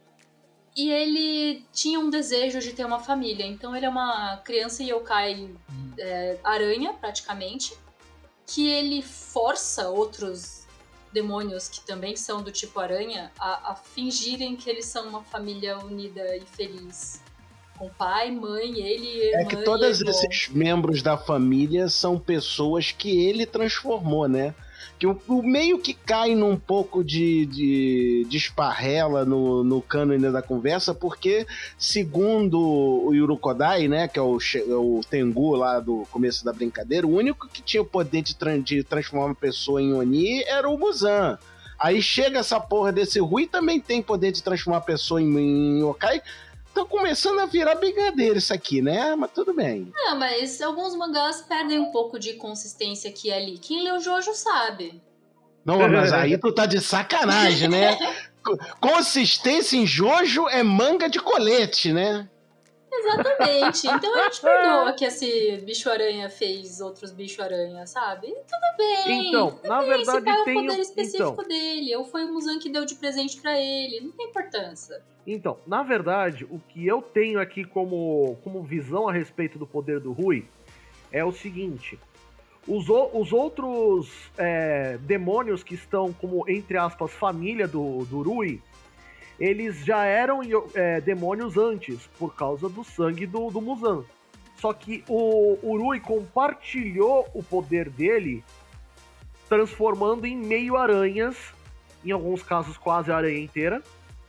E ele tinha um desejo de ter uma família. Então ele é uma criança yokai é, aranha, praticamente, que ele força outros demônios que também são do tipo aranha a, a fingirem que eles são uma família unida e feliz. Com pai, mãe, ele, irmã É que todos e irmão. esses membros da família são pessoas que ele transformou, né? Que o, o meio que cai num pouco de, de, de esparrela no, no cânone da conversa, porque, segundo o Yurukodai, né, que é o, é o Tengu lá do começo da brincadeira, o único que tinha o poder de, tran- de transformar uma pessoa em Oni era o Muzan. Aí chega essa porra desse Rui, também tem poder de transformar a pessoa em, em yokai. Tá começando a virar brigadeiro isso aqui, né? Mas tudo bem. Não, mas alguns mangás perdem um pouco de consistência aqui e ali. Quem leu Jojo sabe. Não, mas aí tu tá de sacanagem, né? Co- Consistência em Jojo é manga de colete, né? Exatamente. Então a gente perdoa que esse bicho-aranha fez outros bicho-aranha, sabe? Tudo bem. Então, tudo na bem. verdade, Esse pai é o tem poder um- específico então. dele. Ou foi o Muzan que deu de presente pra ele. Não tem importância. Então, na verdade, o que eu tenho aqui como, como visão a respeito do poder do Rui é o seguinte: os, o- os outros é, demônios que estão como, entre aspas, família do, do Rui, eles já eram é, demônios antes, por causa do sangue do, do Muzan. Só que o, o Rui compartilhou o poder dele, transformando em meio-aranhas, em alguns casos quase a aranha inteira,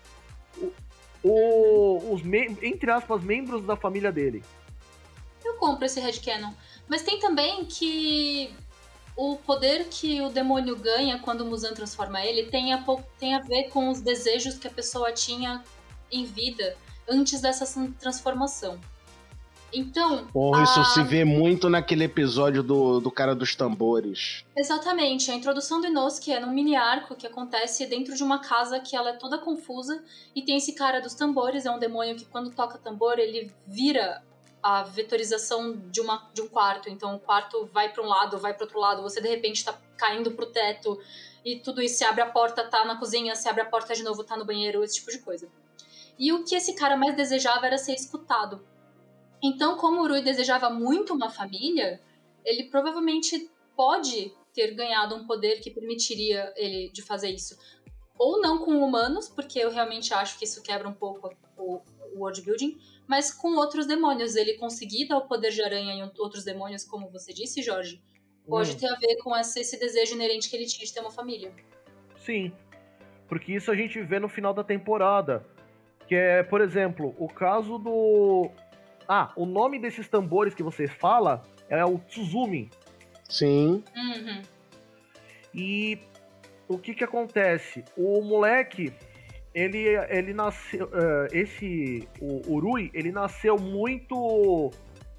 o, os, me- entre aspas, membros da família dele. Eu compro esse headcanon. Mas tem também que o poder que o demônio ganha quando o Muzan transforma ele tem a, po- tem a ver com os desejos que a pessoa tinha em vida antes dessa transformação. Então, Porra, isso a- se vê muito naquele episódio do, do cara dos tambores. exatamente, a introdução do Inosuke é num mini arco que acontece dentro de uma casa que ela é toda confusa e tem esse cara dos tambores, é um demônio que quando toca tambor ele vira a vetorização de, uma, de um quarto, então o quarto vai para um lado, vai para outro lado, você de repente tá caindo pro teto e tudo isso, se abre a porta, tá na cozinha, se abre a porta de novo, tá no banheiro, esse tipo de coisa. E o que esse cara mais desejava era ser escutado. Então, como o Urui desejava muito uma família, ele provavelmente pode ter ganhado um poder que permitiria ele de fazer isso. Ou não com humanos, porque eu realmente acho que isso quebra um pouco o, o world building, mas com outros demônios. Ele conseguir dar o poder de aranha em outros demônios, como você disse, Jorge, pode Hum. ter a ver com esse, esse desejo inerente que ele tinha de ter uma família. Sim, porque isso a gente vê no final da temporada. Que é, por exemplo, o caso do... Ah, o nome desses tambores que você fala é o Tsuzumi. Sim. Uhum. E o que que acontece? O moleque, ele, ele nasceu... eh, esse, o Urui, ele nasceu muito...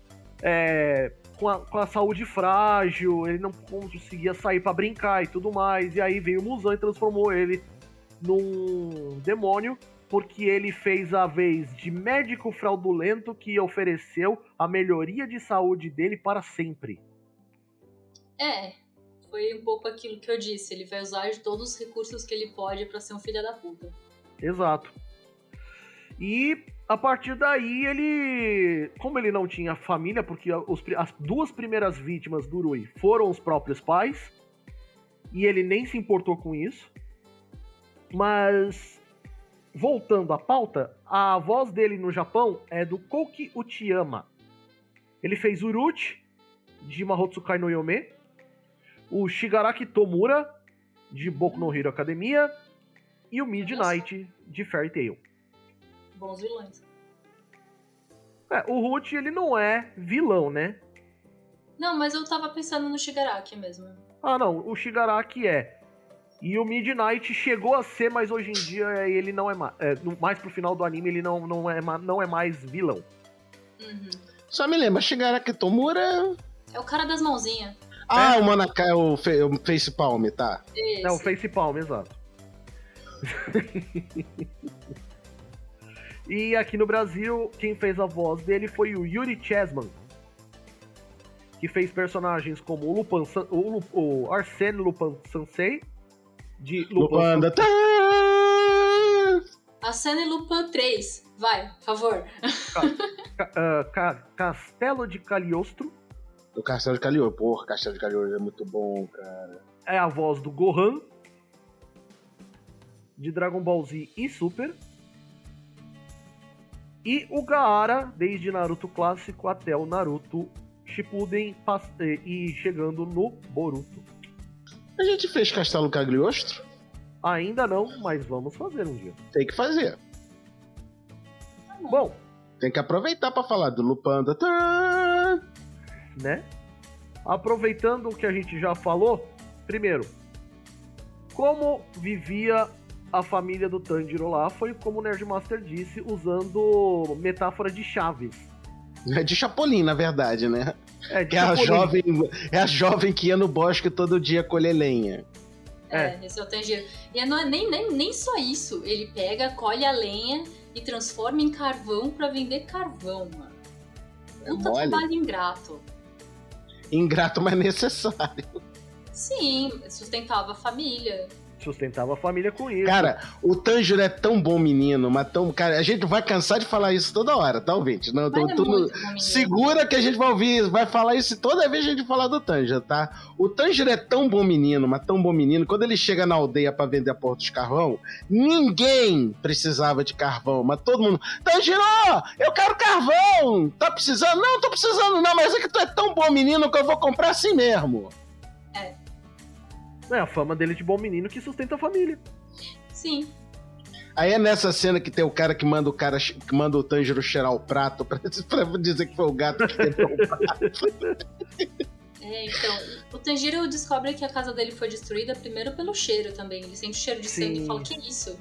é, com, a, com a saúde frágil, ele não conseguia sair pra brincar e tudo mais. E aí veio o Muzan e transformou ele num demônio, porque ele fez a vez de médico fraudulento que ofereceu a melhoria de saúde dele para sempre. É, foi um pouco aquilo que eu disse. Ele vai usar de todos os recursos que ele pode pra ser um filho da puta. Exato. E A partir daí, ele... Como ele não tinha família, porque os, as duas primeiras vítimas do Urui foram os próprios pais, e ele nem se importou com isso. Mas, voltando à pauta, a voz dele no Japão é do Kouki Uchiyama. Ele fez Uruchi, de Mahotsukai no Yome, o Shigaraki Tomura, de Boku no Hero Academia, e o Midnight, de Fairy Tail. Bons vilões. É, o Ruth, ele não é vilão, né? Não, mas eu tava pensando no Shigaraki mesmo. Ah, não, o Shigaraki é. E o Midnight chegou a ser, mas hoje em dia ele não é mais. É, mais pro final do anime ele não, não, é, não é mais vilão. Uhum. Só me lembra, Shigaraki Tomura... É o cara das mãozinhas. Ah, É. o Manaka é o, fe, o Face Palm, tá? Esse. É o Face Palm, exato. E aqui no Brasil, quem fez a voz dele foi o Yuri Chessman, que fez personagens como o, Lupin, o, Lu- o Arsène Lupin Sensei, de Lupin, Lupanda. Tá! A Sunny Lupin três. Vai, por favor. Ca- ah, Ca- Castelo de Cagliostro, O Castelo de Caliô. Porra, Castelo de Caliô é muito bom, cara. é a voz do Gohan, de Dragon Ball Z e Super, e o Gaara, desde Naruto clássico até o Naruto Shippuden pas- e chegando no Boruto. A gente fez Castelo Cagliostro? Ainda não, mas vamos fazer um dia. Tem que fazer. Bom, Tem que aproveitar pra falar do Lupanda. Tá! né? Aproveitando o que a gente já falou, primeiro, como vivia a família do Tanjiro lá, foi como o Nerdmaster disse, usando metáfora de Chaves. É de Chapolin, na verdade, né? É, de É a, Chapolin. jovem, é a jovem que ia no bosque todo dia colher lenha. É, esse é o Tanjiro. E não é nem, nem, nem só isso. Ele pega, colhe a lenha e transforma em carvão pra vender carvão, mano. É Puta mole. trabalho ingrato. Ingrato, mas necessário. Sim, sustentava a família. Sustentava a família com isso. Cara, o Tanjiro é tão bom menino, mas tão. Cara, a gente vai cansar de falar isso toda hora, tá, ouvinte? Não, Mas tu- é tu- muito bom menino. segura que a gente vai ouvir, vai falar isso toda vez que a gente falar do Tanjiro, tá? O Tanjiro é tão bom menino, mas tão bom menino, quando ele chega na aldeia pra vender a porra dos carvão, ninguém precisava de carvão, mas todo mundo, Tanjiro, eu quero carvão! Tá precisando? Não, tô precisando não, mas é que tu é tão bom menino que eu vou comprar assim mesmo. É a fama dele de bom menino que sustenta a família. Sim. Aí é nessa cena que tem o cara que manda o cara que manda o Tanjiro cheirar o prato pra, pra dizer que foi o gato que quebrou o prato. É, então, o Tanjiro descobre que a casa dele foi destruída primeiro pelo cheiro também. Ele sente o cheiro de sangue Sim. e fala, que isso?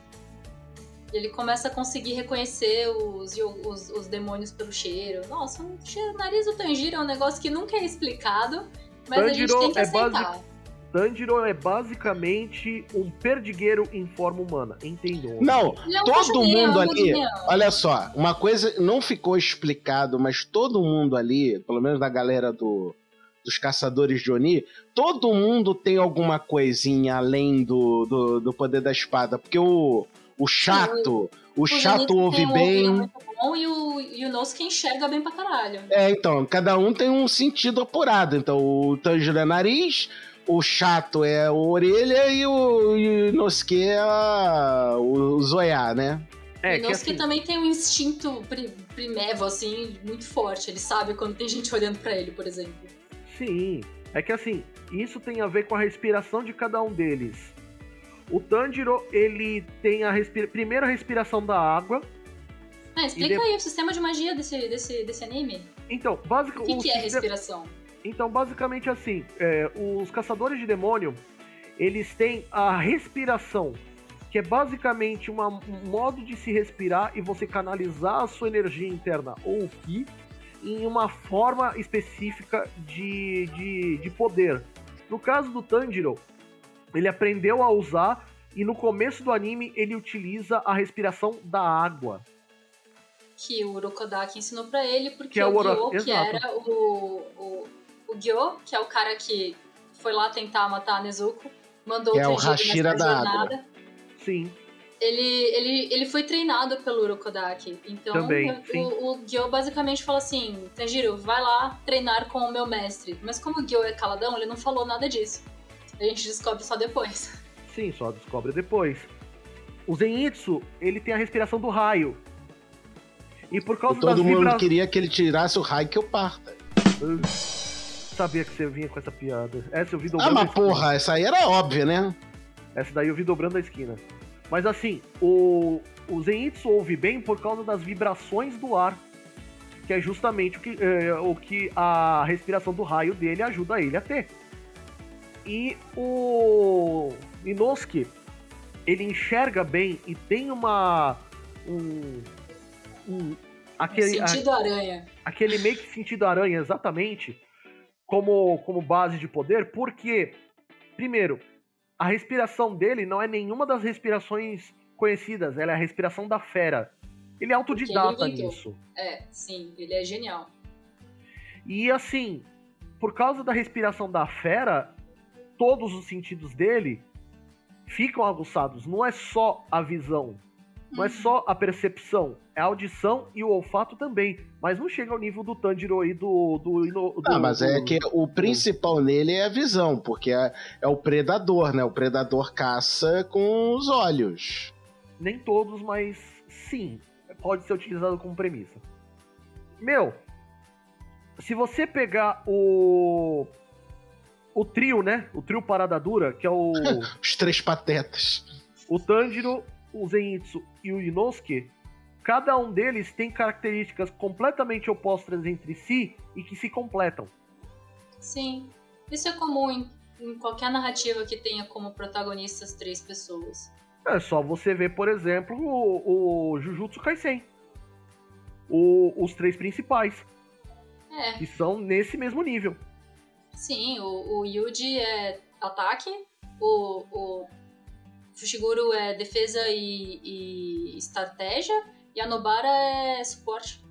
E ele começa a conseguir reconhecer os, os, os demônios pelo cheiro. Nossa, o, cheiro, o nariz do Tanjiro é um negócio que nunca é explicado, mas a gente Tanjiro tem que é aceitar. Tanjiro é basicamente um perdigueiro em forma humana, entendam? Não, Ele é um todo cachorrinho, mundo é um ali, gordinho. olha só, uma coisa não ficou explicado, mas todo mundo ali, pelo menos da galera do, dos caçadores de Oni, todo mundo tem alguma coisinha além do, do, do poder da espada, porque o, o chato, o, O chato Zenitsu ouve tem um bem. ouvido muito bom e o, e o Nosuke enxerga bem pra caralho. É, então, cada um tem um sentido apurado. Então, o Tanjiro é nariz, o chato é a orelha e o, e o Nosuke é a, o, o zoiá, né? É, o que Nosuke assim, também tem um instinto pri- primevo, assim, muito forte. Ele sabe quando tem gente olhando pra ele, por exemplo. sim, é que assim, isso tem a ver com a respiração de cada um deles. O Tanjiro, ele tem a respira... primeiro a respiração da água. Ah, explica E de- aí o sistema de magia desse, desse, desse anime. Então, basic... O que, o que é sistema- respiração? Então, basicamente assim, é, os caçadores de demônio, eles têm a respiração, que é basicamente uma- um modo de se respirar e você canalizar a sua energia interna, ou o Ki, em uma forma específica de, de, de poder. No caso do Tanjiro, ele aprendeu a usar, e no começo do anime ele utiliza a respiração da água. Que o Urokodaki ensinou pra ele, porque Que é o o Oro- Gyo, que Exato. era o, o, o Gyo, que é o cara que foi lá tentar matar a Nezuko, mandou Que é o Tanjiro Hashira nessa da jornada. Sim. Ele, ele, ele foi treinado pelo Urokodaki. Então, Também, o, sim. o, o Gyo basicamente falou assim: Tanjiro, vai lá treinar com o meu mestre. Mas como o Gyo é caladão, ele não falou nada disso. A gente descobre só depois. Sim, só descobre depois. O Zenitsu, ele tem a respiração do raio. E por E causa todo das mundo vibra... queria que ele tirasse o raio que eu parta. Uh, Sabia que você vinha com essa piada. Essa eu vi Ah, dobrando a mas esquina. porra, essa aí era óbvia, né? Essa daí eu vi dobrando a esquina. Mas assim, o, o Zenitsu ouve bem por causa das vibrações do ar. Que é justamente o que, é, o que a respiração do raio dele ajuda ele a ter. E o Inosuke, ele enxerga bem e tem uma... Um, um, aquele, Sentido aranha. aquele meio que sentido aranha, exatamente, como, como base de poder, porque, primeiro, a respiração dele não é nenhuma das respirações conhecidas, ela é a respiração da fera. Ele é autodidata Porque ele inventou. nisso. É, sim, ele é genial. E assim, por causa da respiração da fera, todos os sentidos dele ficam aguçados. Não é só a visão, não é só a percepção, é a audição e o olfato também. Mas não chega ao nível do Tanjiro e do... do, do, Ah, mas é do- que o principal nele é a visão, porque é, é o predador, né? O predador caça com os olhos. Nem todos, mas sim, pode ser utilizado como premissa. Meu, se você pegar o o trio, né? O trio Parada Dura, que é o Os três patetas. o Tanjiro, o Zenitsu e o Inosuke, cada um deles tem características completamente opostas entre si e que se completam. Sim, isso é comum em, em qualquer narrativa que tenha como protagonistas três pessoas. É só você ver, por exemplo, o, o Jujutsu Kaisen. O- os três principais, É, que são nesse mesmo nível. sim, o, o Yuji é ataque, o, o Fushiguro é defesa e, e estratégia, e a Nobara é suporte.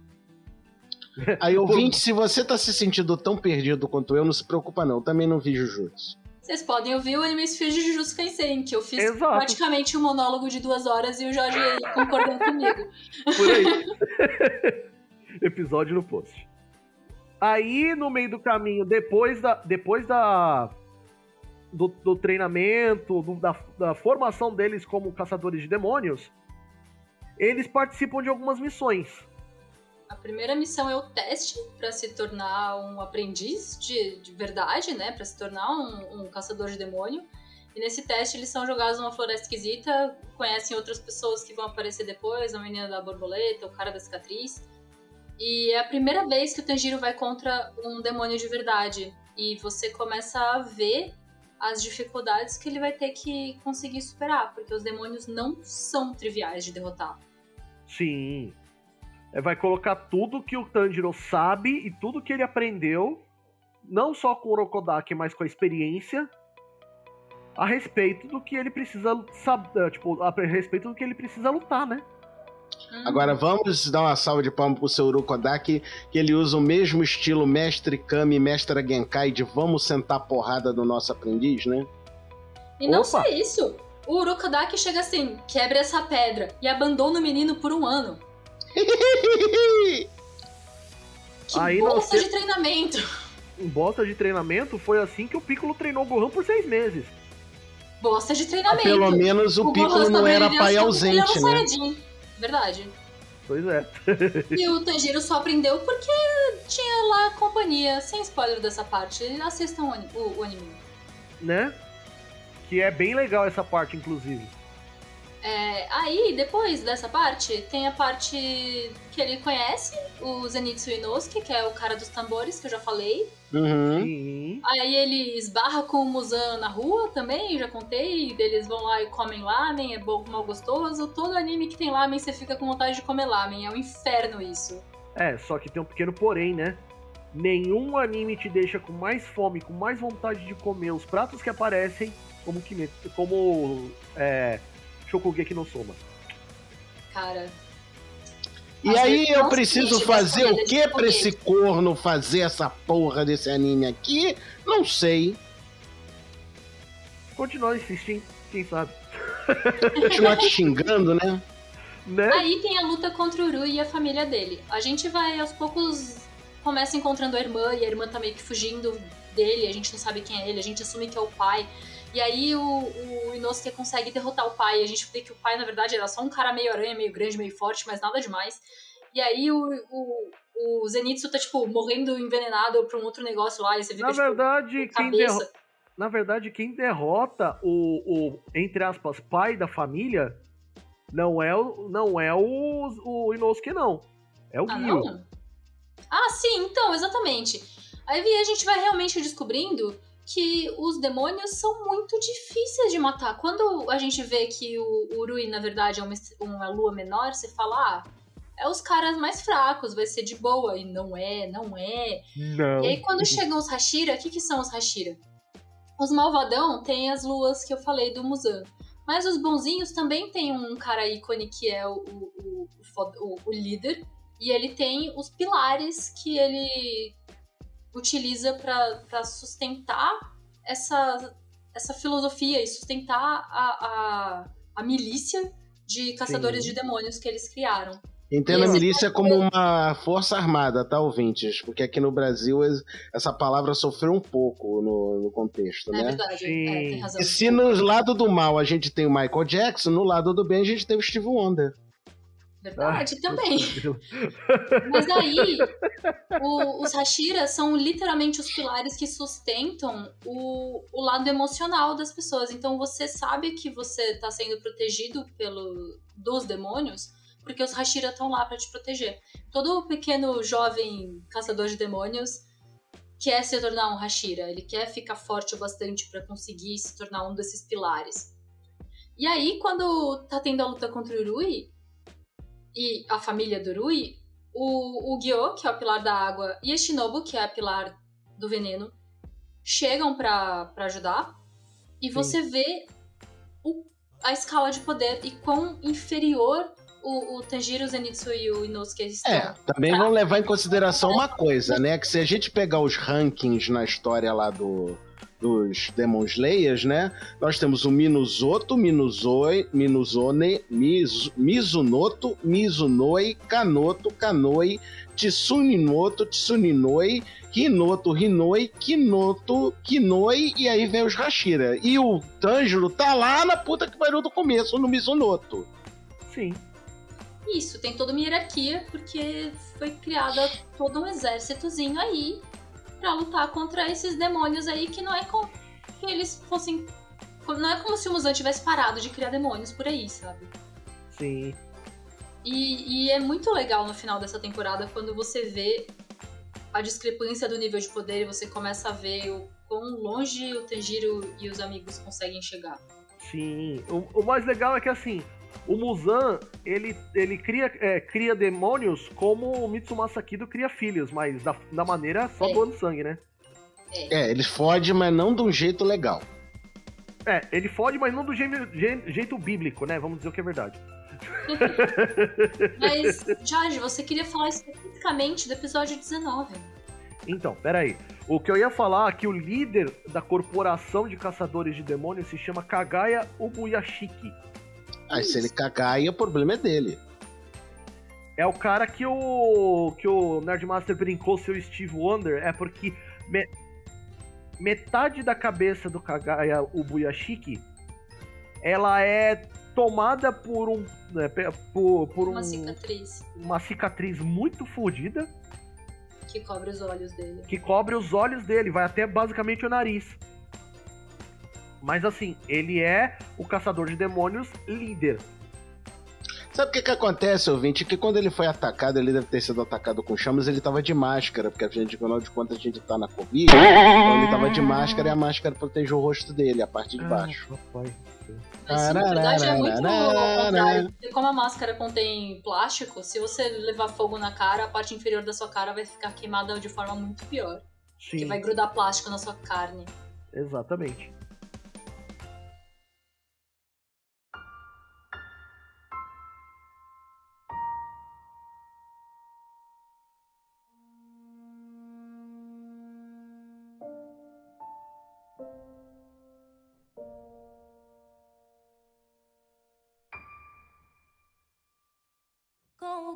Aí, ouvinte, se você tá se sentindo tão perdido quanto eu, não se preocupa não, eu também não vi Jujutsu. Vocês podem ouvir o Anime Sphere de Jujutsu Kaisen, que eu fiz Exato. praticamente um monólogo de duas horas e o Jorge concordando comigo. Por aí. Episódio no post. Aí, no meio do caminho, depois da, depois da do, do treinamento, do- da, da formação deles como caçadores de demônios, eles participam de algumas missões. A primeira missão é o teste para se tornar um aprendiz de, de verdade, né? Para se tornar um, um caçador de demônio. E nesse teste eles são jogados numa floresta esquisita, conhecem outras pessoas que vão aparecer depois, a menina da borboleta, o cara da cicatriz. E é a primeira vez que o Tanjiro vai contra um demônio de verdade. E você começa a ver as dificuldades que ele vai ter que conseguir superar, porque os demônios não são triviais de derrotar. Sim. É, vai colocar tudo que o Tanjiro sabe e tudo que ele aprendeu, não só com o Urokodaki, mas com a experiência, a respeito do que ele precisa saber, tipo, a respeito do que ele precisa lutar, né? Agora vamos dar uma salva de palmas pro seu Urokodaki, que ele usa o mesmo estilo Mestre Kami e Mestre Genkai de vamos sentar porrada no nosso aprendiz, né? E não Opa! só isso, o Urokodaki chega assim, quebra essa pedra e abandona o menino por um ano. Que Aí bosta nós de treinamento. Em bosta de treinamento, foi assim que o Piccolo treinou o Gohan por seis meses. Bosta de treinamento. Pelo menos o Piccolo Gohan não era sobreviveu pai só ausente, porque ele era um né? Saiyajin. Verdade. Pois é. E o Tanjiro só aprendeu porque tinha lá companhia. Sem spoiler dessa parte, assistam o, ani- o- o anime. Né? Que é bem legal essa parte, inclusive. É, aí, depois dessa parte, tem a parte que ele conhece, o Zenitsu Inosuke, que é o cara dos tambores, que eu já falei. Uhum. Sim. Aí ele esbarra com o Muzan na rua também, já contei. Eles vão lá e comem lamen, é bom, mal gostoso. Todo anime que tem lamen, você fica com vontade de comer lamen. É um inferno isso. É, só que tem um pequeno porém, né? Nenhum anime te deixa com mais fome, com mais vontade de comer os pratos que aparecem como Kimetsu, como é, Shokugeki no Soma. Cara, E Às aí vezes eu não preciso sente fazer das o comidas que de pra esse comer. corno fazer essa porra desse anime aqui? Não sei. Continuar insistindo, quem sabe. Continuar te xingando, né? Né? Aí tem a luta contra o Urui e a família dele. A gente vai, aos poucos, começa encontrando a irmã, e a irmã tá meio que fugindo dele, a gente não sabe quem é ele, a gente assume que é o pai. E aí o, o Inosuke consegue derrotar o pai, e a gente vê que o pai, na verdade, era só um cara meio aranha, meio grande, meio forte, mas nada demais. E aí o, o, o Zenitsu tá, tipo, morrendo envenenado pra um outro negócio lá, e você fica, Na tipo, verdade, quem cabeça. derro- Na verdade, quem derrota o, o, entre aspas, pai da família não é o, não é o, o Inosuke, não. É o Ah, Gyu. não? Ah, sim, então, exatamente. Aí a gente vai realmente descobrindo que os demônios são muito difíceis de matar. Quando a gente vê que o Urui, na verdade, é uma, uma lua menor, você fala, ah, é os caras mais fracos, vai ser de boa. E não é, não é. Não. E aí quando chegam os Hashira, o que, que são os Hashira? Os malvadão têm as luas que eu falei do Muzan. Mas os bonzinhos também tem um cara ícone que é o, o, o, o, o líder. E ele tem os pilares que ele utiliza para sustentar essa, essa filosofia e sustentar a, a, a milícia de caçadores Sim. de demônios que eles criaram. Entenda a Esse milícia cara- como uma força armada, tá, ouvintes? Porque aqui no Brasil es- essa palavra sofreu um pouco no, no contexto, É né? verdade, Sim. é, tem razão. E se no lado do mal a gente tem o Michael Jackson, no lado do bem a gente tem o Steve Wonder. Verdade, Ai, também. meu Deus. Mas aí, o- os Hashira são literalmente os pilares que sustentam o, o lado emocional das pessoas. Então você sabe que você está sendo protegido pelo, dos demônios, porque os Hashira estão lá para te proteger. Todo pequeno jovem caçador de demônios quer se tornar um Hashira. Ele quer ficar forte o bastante para conseguir se tornar um desses pilares. E aí, quando tá tendo a luta contra o Urui e a família do Urui, o, o Gyo, que é o pilar da água, e a Shinobu, que é a pilar do veneno, chegam pra, pra ajudar. E você vê o- a escala de poder e quão inferior o, o Tanjiro, o Zenitsu e o Inosuke estão. É, também vamos levar em consideração uma coisa, né? Que se a gente pegar os rankings na história lá do, dos Demon Slayers, né? Nós temos o Minuzoto, Minuzoi, Minuzone, Mizu, Mizunoto, Mizunoi, Kanoto, Kanoi, Tsuninoto, Tsuninoi, Hinoto, Hinoi, Kinoto, Kinoi, e aí vem os Hashira. E o Tanjiro tá lá na puta que pariu do começo, no Mizunoto. Sim. Isso, tem toda uma hierarquia, porque foi criado todo um exércitozinho aí pra lutar contra esses demônios aí, que não é como que eles fossem... Não é como se o Muzan tivesse parado de criar demônios por aí, sabe? Sim. E, e é muito legal no final dessa temporada quando você vê a discrepância do nível de poder e você começa a ver o quão longe o Tanjiro e os amigos conseguem chegar. Sim. O, o mais legal é que assim, o Muzan, ele, ele cria, é, cria demônios como o Mitsumasa Kido cria filhos, mas da, da maneira só É. doando sangue, né? É, eles fodem, mas não de um jeito legal. É, ele fode, mas não do jeito, jeito bíblico, né? Vamos dizer o que é verdade. Mas, Jorge, você queria falar especificamente do episódio dezenove. Então, peraí. O que eu ia falar é que o líder da corporação de caçadores de demônios se chama Kagaya Ubuyashiki. Aí se ele cagar, aí o problema é dele. É o cara que o que o Nerdmaster brincou seu Steve Wonder, é porque me- metade da cabeça do Kagaya Ubuyashiki, ela é tomada por um né, pe- por, por Uma um- cicatriz uma cicatriz muito fodida que cobre os olhos dele. que cobre os olhos dele, vai até basicamente o nariz. Mas assim, ele é o caçador de demônios líder. Sabe o que que acontece, ouvinte? Que quando ele foi atacado, ele deve ter sido atacado com chamas, ele tava de máscara, porque a gente, afinal de contas, a gente tá na Covid, então ele tava de máscara e a máscara protegeu o rosto dele, a parte de baixo. Ah, papai. Mas sim, na verdade é muito ao Tararara. contrário. Porque como a máscara contém plástico, se você levar fogo na cara, a parte inferior da sua cara vai ficar queimada de forma muito pior. Sim, Que vai grudar plástico na sua carne. exatamente. o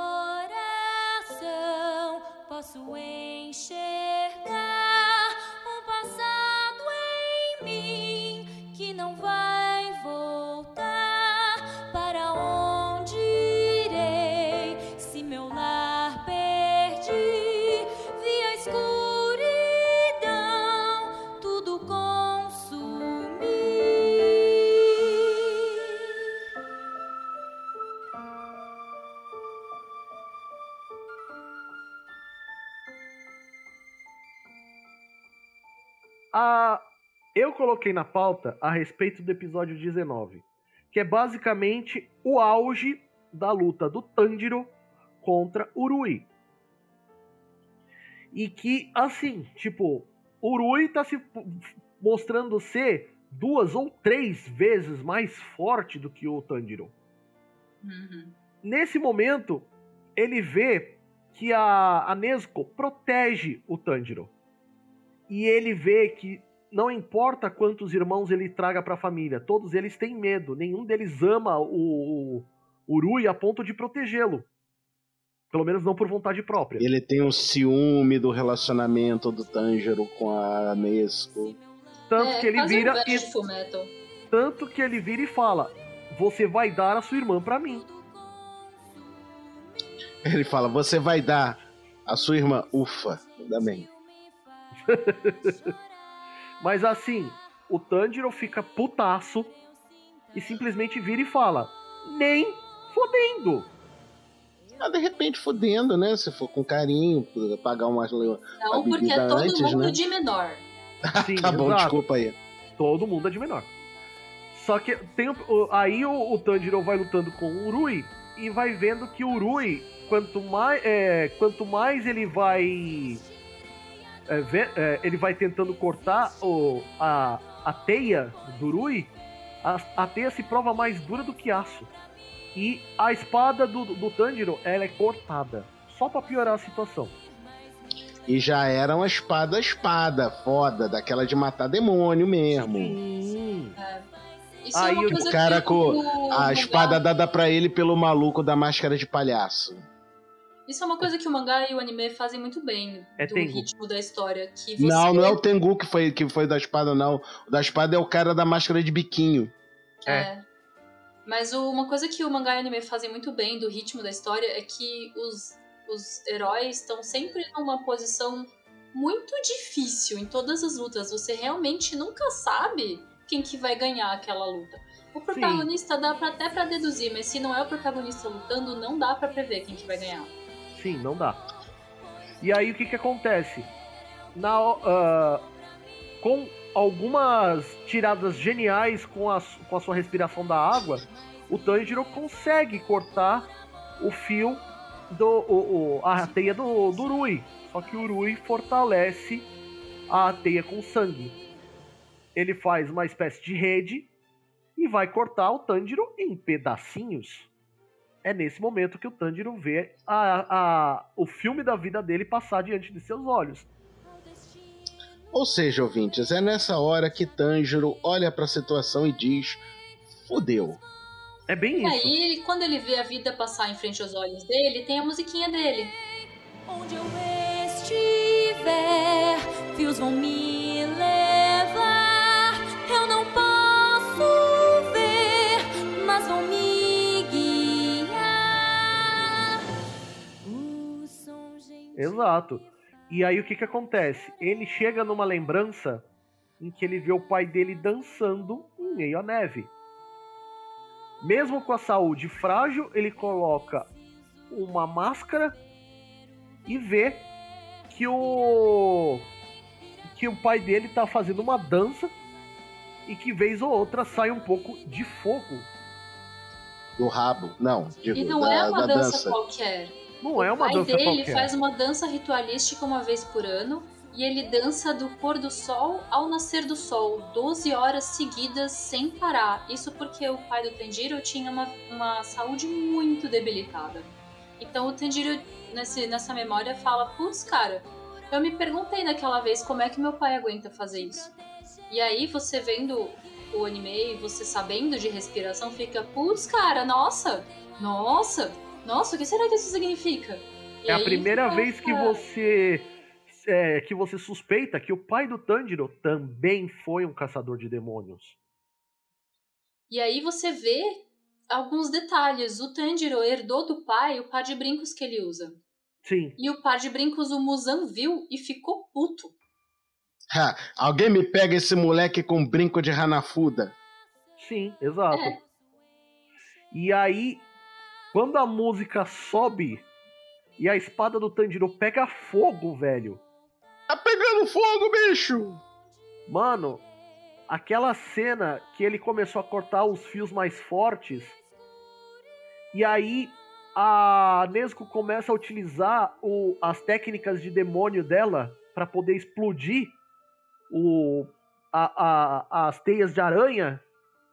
coração posso enxergar um passado em mim que não vai voltar. Para onde irei se meu lar perdi? Vi a escuridão tudo consumir. A... Eu coloquei na pauta a respeito do episódio dezenove, que é basicamente o auge da luta do Tanjiro contra Urui. E que, assim, tipo, Urui tá se mostrando ser duas ou três vezes mais forte do que o Tanjiro. Uhum. Nesse momento, ele vê que a, a Nezuko protege o Tanjiro. E ele vê que não importa quantos irmãos ele traga pra família, todos eles têm medo. Nenhum deles ama o, o Urui a ponto de protegê-lo. Pelo menos não por vontade própria. Ele tem um ciúme do relacionamento do Tanjiro com a Nezuko. Tanto É, que ele quase um vira verso e, de Fullmetal. tanto que ele vira e fala: você vai dar a sua irmã pra mim. Ele fala, você vai dar a sua irmã. Ufa, ainda bem. Mas assim, o Tanjiro fica putaço e simplesmente vira e fala: nem fodendo. Ah, de repente fodendo, né? Se for com carinho, pagar umas Não, uma porque bebida é todo antes, mundo né? de menor. Sim, Tá bom, exato. desculpa aí. Todo mundo é de menor. Só que tem o- o- aí o, o Tanjiro vai lutando com o Urui e vai vendo que o Urui, quanto mais, é, quanto mais ele vai é, ve- é, ele vai tentando cortar o, a, a teia do Urui, a, a teia se prova mais dura do que aço. E a espada do, do Tanjiro, ela é cortada, só pra piorar a situação. E já era uma espada-espada, foda, daquela de matar demônio mesmo. Sim. Isso Aí é uma o coisa cara que com o A mangá- espada dada pra ele pelo maluco da máscara de palhaço. Isso é uma coisa que o mangá e o anime fazem muito bem É do Tengu. ritmo da história. Que você... Não, não é o Tengu que foi, que foi da espada, não. O da espada é o cara da máscara de biquinho. É. Mas o- uma coisa que o mangá e o anime fazem muito bem do ritmo da história é que os, os heróis estão sempre numa posição muito difícil em todas as lutas. Você realmente nunca sabe quem que vai ganhar aquela luta. O protagonista dá pra, até pra deduzir, mas se não é o protagonista lutando, não dá pra prever quem que vai ganhar. Sim, não dá. E aí o que que acontece? Na, ah, com algumas tiradas geniais com a, com a sua respiração da água, o Tanjiro consegue cortar o fio, do, o, o- a teia do, do Urui. Só que o Urui fortalece a teia com sangue. Ele faz uma espécie de rede e vai cortar o Tanjiro em pedacinhos. É nesse momento que o Tanjiro vê a, a, o filme da vida dele passar diante de seus olhos. Ou seja, ouvintes, é nessa hora que Tanjiro olha pra situação e diz: fudeu. É bem E isso. aí, ele- quando ele vê a vida passar em frente aos olhos dele, tem a musiquinha dele. Onde eu estiver, fios vão me levar. Eu não posso ver, mas vão me guiar. O som gentil. Exato. E aí o que que acontece? Ele chega numa lembrança em que ele vê o pai dele dançando em meio à neve. Mesmo com a saúde frágil, ele coloca uma máscara e vê que o que o pai dele tá fazendo uma dança e que vez ou outra sai um pouco de fogo. Do rabo. Não, digo, E não da, é uma da dança, dança. qualquer. Não é O uma pai dança dele qualquer. faz uma dança ritualística uma vez por ano e ele dança do pôr do sol ao nascer do sol, doze horas seguidas sem parar. Isso porque o pai do Tanjiro tinha uma, uma saúde muito debilitada. Então o Tanjiro, nesse, nessa memória, fala: putz, cara, eu me perguntei naquela vez como é que meu pai aguenta fazer isso. E aí você vendo o anime e você sabendo de respiração, fica: putz, cara, nossa, nossa. Nossa, o que será que isso significa? E É a aí primeira começa- vez que você é, que você suspeita que o pai do Tanjiro também foi um caçador de demônios. E aí você vê alguns detalhes. O Tanjiro herdou do pai o par de brincos que ele usa. Sim. E o par de brincos o Muzan viu e ficou puto. Ha, alguém me pega esse moleque com brinco de Hanafuda. Sim, exato. É. E aí, quando a música sobe e a espada do Tanjiro pega fogo, velho. Tá pegando fogo, bicho! Mano, aquela cena que ele começou a cortar os fios mais fortes. E aí a Nezuko começa a utilizar o, as técnicas de demônio dela pra poder explodir o, a, a, as teias de aranha.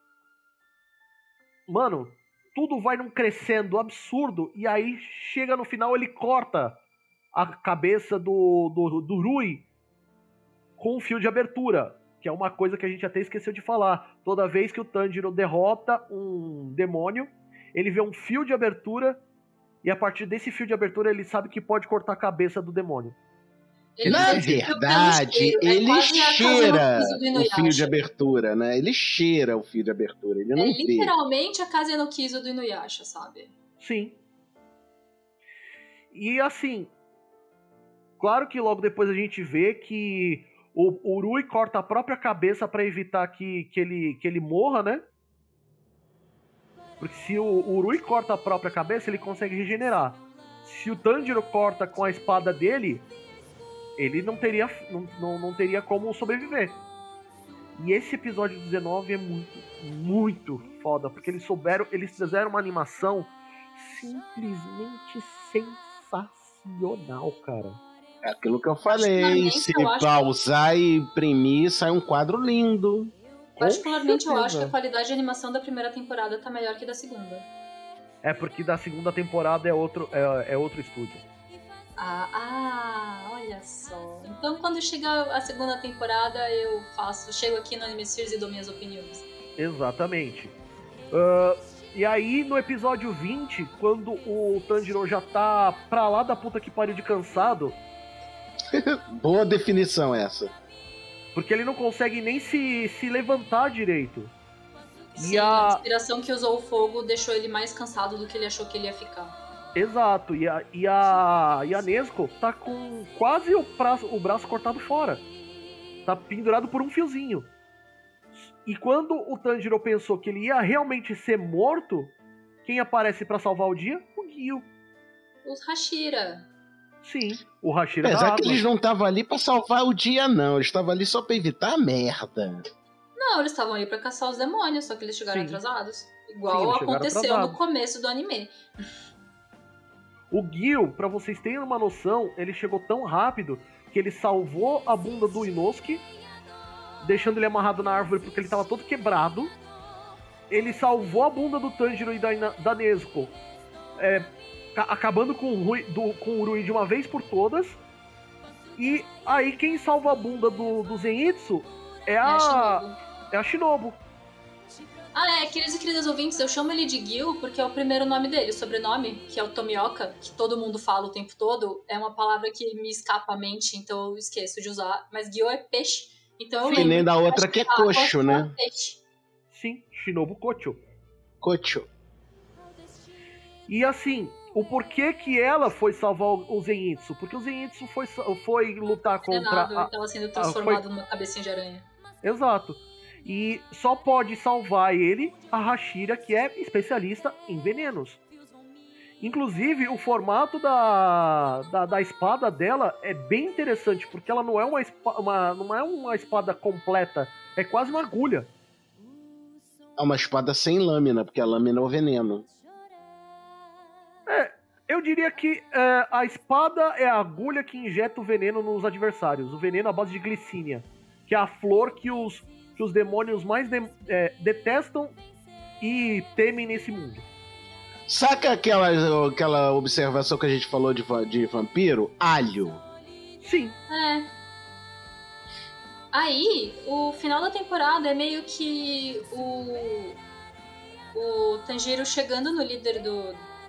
Mano, tudo vai num crescendo absurdo. E aí chega no final, ele corta a cabeça do, do, do Rui com um fio de abertura. Que é uma coisa que a gente até esqueceu de falar. Toda vez que o Tanjiro derrota um demônio, ele vê um fio de abertura. E a partir desse fio de abertura, ele sabe que pode cortar a cabeça do demônio. Ele Na percebeu pelo verdade, cheiro, é ele quase a casa no cheira piso do o fio Inuyasha. de abertura, né? Ele cheira o fio de abertura, ele não É vê. literalmente a casa no Kizo do Inuyasha, sabe? Sim. E assim, claro que logo depois a gente vê que o, o Rui corta a própria cabeça pra evitar que, que, ele, que ele morra, né? Porque se o, o Rui corta a própria cabeça, ele consegue regenerar. Se o Tanjiro corta com a espada dele, ele não teria, não, não, não teria como sobreviver. E esse episódio dezenove é muito, muito foda, porque eles souberam, eles fizeram uma animação simplesmente sensacional, cara. É aquilo que eu falei, Particularmente, se eu acho- pausar e imprimir, sai um quadro lindo. Com Particularmente, eu certeza. acho que a qualidade de animação da primeira temporada tá melhor que da segunda. É porque da segunda temporada é outro, é, é outro estúdio. Ah, ah, olha só. Então, quando chegar a segunda temporada, eu faço, chego aqui no Anime Spheres e dou minhas opiniões. Exatamente. Ah, e aí, no episódio vinte, quando o Tanjiro já tá pra lá da puta que pariu de cansado, Boa definição essa. porque ele não consegue nem se, se levantar direito. Sim, E a a... inspiração que usou o fogo deixou ele mais cansado do que ele achou que ele ia ficar. Exato, e a, e a, e a Nezuko tá com quase o braço, o braço cortado fora. Tá pendurado por um fiozinho. E quando o Tanjiro pensou que ele ia realmente ser morto, quem aparece pra salvar o dia? O Gyu. Os Hashira. Sim, o Hashira da Apesar que água. eles não estavam ali pra salvar o dia, não. Eles estavam ali só pra evitar a merda. Não, eles estavam aí pra caçar os demônios, só que eles chegaram Sim. atrasados. Sim, Igual eles chegaram aconteceu atrasados. no começo do anime. O Gil, pra vocês terem uma noção, ele chegou tão rápido que ele salvou a bunda do Inosuke, deixando ele amarrado na árvore porque ele tava todo quebrado. Ele salvou a bunda do Tanjiro e da, Ina- da Nezuko, é, ca- acabando com o, Rui, do, com o Rui de uma vez por todas. E aí quem salva a bunda do, do Zenitsu é É a a, Shinobu. é a Shinobu. Ah, é, queridos e queridas ouvintes, eu chamo ele de Gil porque é o primeiro nome dele. O sobrenome, que é o Tomioka, que todo mundo fala o tempo todo, é uma palavra que me escapa à mente, então eu esqueço de usar. Mas Gil é peixe, então eu Sim, lembro. nem da outra Acho que é a água coxo, é né? peixe. Sim, Shinobu Kocho. Cocho. E assim, o porquê que ela foi salvar o Zenitsu? Porque o Zenitsu foi, foi lutar contra Treinado, a, ele tava sendo foi- transformado numa cabecinha de aranha. Exato. E só pode salvar ele a Hashira, que é especialista em venenos. Inclusive, o formato da, da, da espada dela é bem interessante, porque ela não é uma, espa- uma, não é uma espada completa, é quase uma agulha. É uma espada sem lâmina, porque a lâmina é o veneno. Eu diria que é, a espada é a agulha que injeta o veneno nos adversários. O veneno à base de glicínia, que é a flor que os, que os demônios mais de- é, detestam e temem nesse mundo. Saca aquela, aquela observação que a gente falou de, va- de vampiro? Alho. Sim, É. Aí, o final da temporada é meio que o. O Tanjiro chegando no líder do,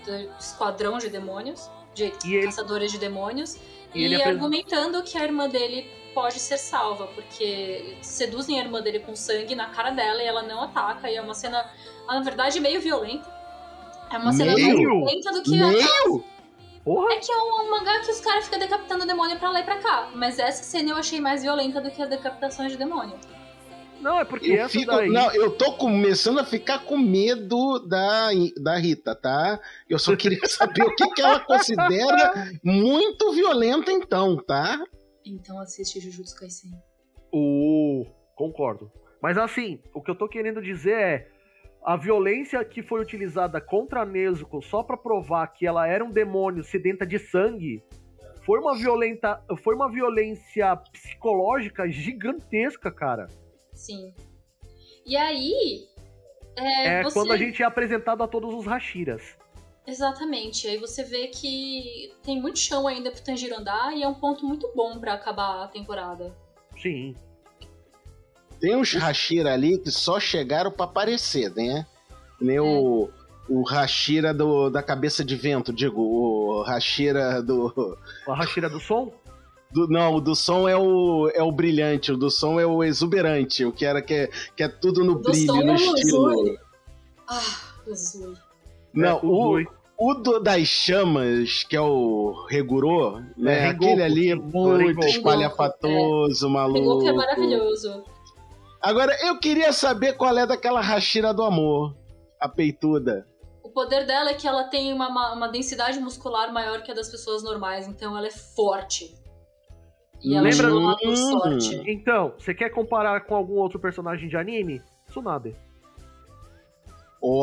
do esquadrão de demônios, de E ele- caçadores de demônios, E e, ele apres- argumentando que a irmã dele pode ser salva, porque seduzem a irmã dele com sangue na cara dela e ela não ataca, e é uma cena, na verdade, meio violenta. É uma cena mais Meio? violenta do que a... Meio? Porra! É que é um, um mangá que os caras ficam decapitando o demônio pra lá e pra cá, mas essa cena eu achei mais violenta do que as decapitações de demônio. Não, é porque Eu essa fico, daí... não, eu tô começando a ficar com medo da, da Rita, tá? Eu só queria saber o que, que ela considera muito violenta então, tá? Então assiste Jujutsu Kaisen. Uh, concordo. Mas assim, o que eu tô querendo dizer é a violência que foi utilizada contra a Nezuko só pra provar que ela era um demônio sedenta de sangue foi uma violenta, foi uma violência psicológica gigantesca, cara. Sim. E aí... É, É você... quando a gente é apresentado a todos os Hashiras. Exatamente. Aí você vê que tem muito chão ainda pro Tanjiro andar e é um ponto muito bom pra acabar a temporada. Sim. Tem uns Hashira ali que só chegaram pra aparecer, né? Nem o, o Hashira do, da cabeça de vento, digo, o Hashira do, A Hashira do som? do. Não, o do som é o, é o brilhante, o do som é o exuberante, o que era que é, que é tudo no Do brilho, som no é o estilo. Uzui. Ah, Uzui. Não, É, o, Uzui. o do, das chamas, que é o Regurô, né? É, Rengoku, Aquele ali é sim, muito Rengoku. espalhafatoso, maluco. Rengoku é maravilhoso. Agora, eu queria saber qual é daquela Hashira do amor, a peituda. O poder dela é que ela tem uma, uma, uma densidade muscular maior que a das pessoas normais, então ela é forte. E ela Lembra- chama lá por Hum. sorte. Então, você quer comparar com algum outro personagem de anime? Tsunade. Ou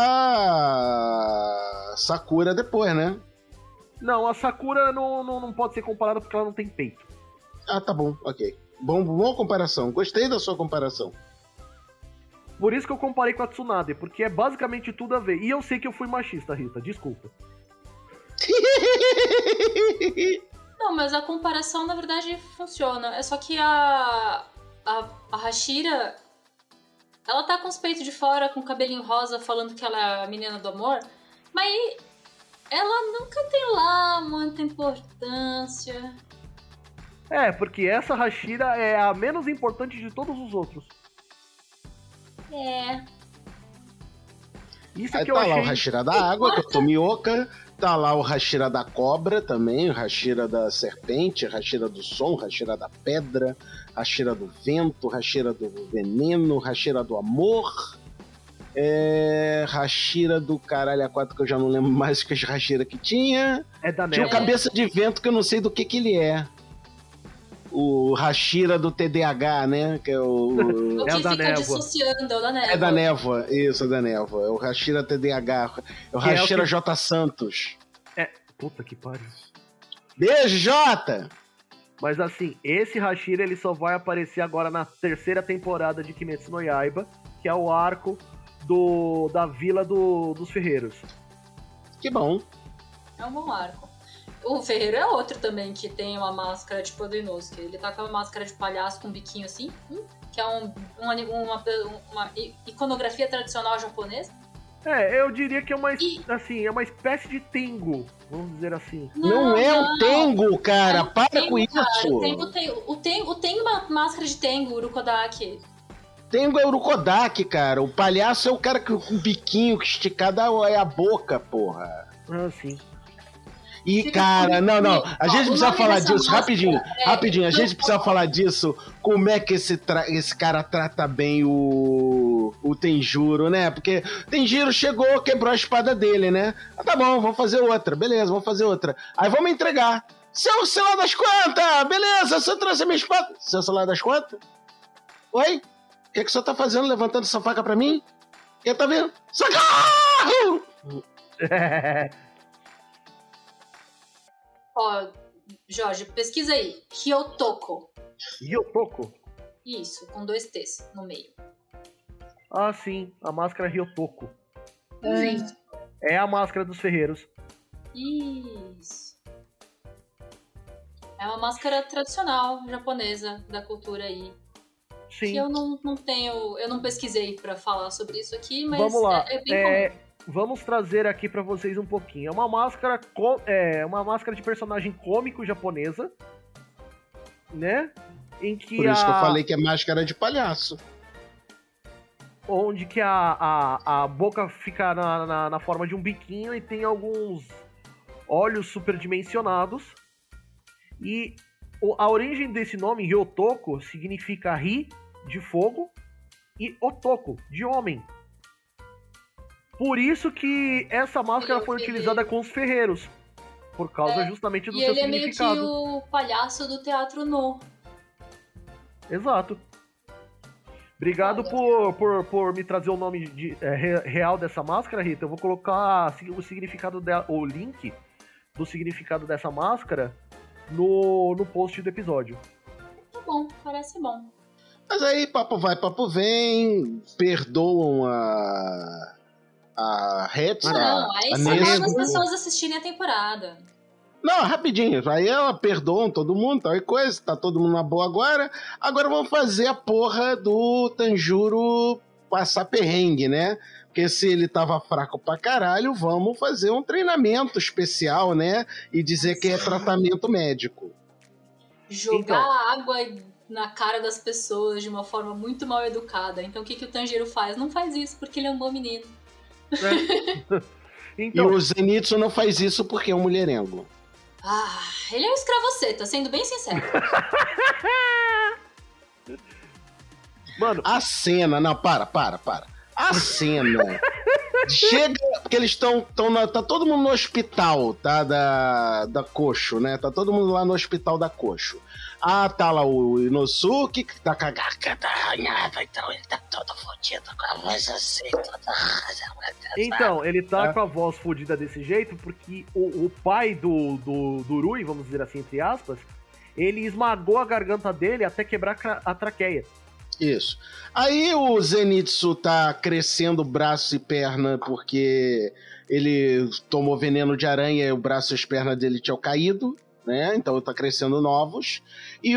a Sakura depois, né? Não, a Sakura não, não, não pode ser comparada porque ela não tem peito. Ah, tá bom, ok. Bom, boa comparação. Gostei da sua comparação. Por isso que eu comparei com a Tsunade, porque é basicamente tudo a ver. E eu sei que eu fui machista, Rita, desculpa. Não, mas a comparação na verdade funciona. É só que a. A, a Hashira. Ela tá com os peitos de fora, com o cabelinho rosa, falando que ela é a menina do amor. Mas ela nunca tem lá muita importância. É, porque essa Hashira é a menos importante de todos os outros. É. Isso Aí que eu tá lá achei... o Hashira da água, que é o Tomioka. Tá lá o Hashira da cobra também, o Hashira da serpente, Hashira do som, Hashira da pedra, Hashira do vento, Hashira do veneno, Hashira do amor. É... Hashira do caralho a quatro, que eu já não lembro mais que as Hashira que tinha. É da Tinha o névoa. cabeça de vento que eu não sei do que que ele é. O Hashira do T D A H, né? Que é o. O É o que da fica névoa. dissociando, é o da névoa. É da névoa, isso, é da névoa. É o Hashira T D A H. É o Que é o Hashira que- J Santos. Puta que pariu. Beijo, Jota! Mas assim, esse Hashira ele só vai aparecer agora na terceira temporada de Kimetsu no Yaiba, que é o arco do, da vila do, dos ferreiros. Que bom. É um bom arco. O Ferreiro é outro também que tem uma máscara de Poderoso, que ele tá com uma máscara de palhaço com um biquinho assim, hum, que é um, uma, uma, uma iconografia tradicional japonesa. É, eu diria que é uma, E- assim, é uma espécie de Tengu, vamos dizer assim. Não, é o Tengu, cara. Para Tengu, com cara, isso. O Tengu tem, o Tengu tem uma máscara de Tengu, Urukodaki. Tengu é o Urukodaki, cara. O palhaço é o cara que com o biquinho que esticado é a boca, porra. Ah, sim. E, Fica cara, com- não, não. Ó, A gente o precisa nome falar dessa disso, máscara rapidinho. é- Rapidinho, a gente não- precisa falar disso. Como é que esse, tra- esse cara trata bem o, o Tenjiro, né? Porque Tenjiro chegou, quebrou a espada dele, né? Ah, tá bom, vamos fazer outra. Beleza, vamos fazer outra. Aí vamos entregar. Seu celular das contas! Beleza, você trouxe a minha espada. Seu celular das contas? Oi? O que, é que o senhor tá fazendo levantando essa faca pra mim? Quem tá vendo? Socorro! Ó, Jorge, pesquisa aí. Ryotoko. Ryotoko. Isso, com dois T's no meio. Ah, sim, a máscara Ryotoko. Gente, É a máscara dos ferreiros. isso. É uma máscara tradicional japonesa da cultura aí. Que Sim. eu não, não tenho. Eu não pesquisei pra falar sobre isso aqui, mas Vamos lá. é, é bem É, vamos trazer aqui pra vocês um pouquinho. É uma máscara, co- é uma máscara de personagem cômico japonesa, né? Em que Por isso a, que eu falei que é máscara de palhaço. onde que a, a, a boca fica na, na, na forma de um biquinho e tem alguns olhos superdimensionados. E o- a origem desse nome, Ryotoko, significa ri, de fogo, e otoko, de homem. Por isso que essa máscara Ele- foi ele- utilizada com os ferreiros. Por causa justamente do E seu ele é meio que significado. o palhaço do teatro no. Exato. Obrigado Olha. por, por, por me trazer o nome de- é, re- real dessa máscara, Rita. Eu vou colocar o significado dela, o link do significado dessa máscara no, no post do episódio. Tá bom, parece bom. Mas aí, papo vai, papo vem, perdoam a. A Hetz, Não, a, aí a só manda as Nesco. pessoas assistirem a temporada. Não, rapidinho. Aí ela perdoam todo mundo, tal e coisa, tá todo mundo na boa agora. Agora vamos fazer a porra do Tanjiro passar perrengue, né? Porque se ele tava fraco pra caralho, vamos fazer um treinamento especial, né? E dizer que é tratamento médico. Jogar Então. água na cara das pessoas de uma forma muito mal educada. Então o que, que o Tanjiro faz? Não faz isso, porque ele é um bom menino. Então, E o Zenitsu não faz isso porque é um mulherengo. Ah, ele é um escravoceta, sendo bem sincero. mano, A cena, não, para, para, para. A cena chega, porque eles estão, tá todo mundo no hospital, tá, da, da Kocho, né? Tá todo mundo lá no hospital da Kocho. Ah, tá lá o Inosuke, que tá com a garganta arranhada, então ele tá todo fodido com a voz assim, toda... então, ele tá É. com a voz fodida desse jeito porque o, o pai do, do, do Rui, vamos dizer assim, entre aspas, ele esmagou a garganta dele até quebrar cra- a traqueia. Isso. Aí o Zenitsu tá crescendo braço e perna porque ele tomou veneno de aranha e o braço e as pernas dele tinham caído, né? Então tá crescendo novos. E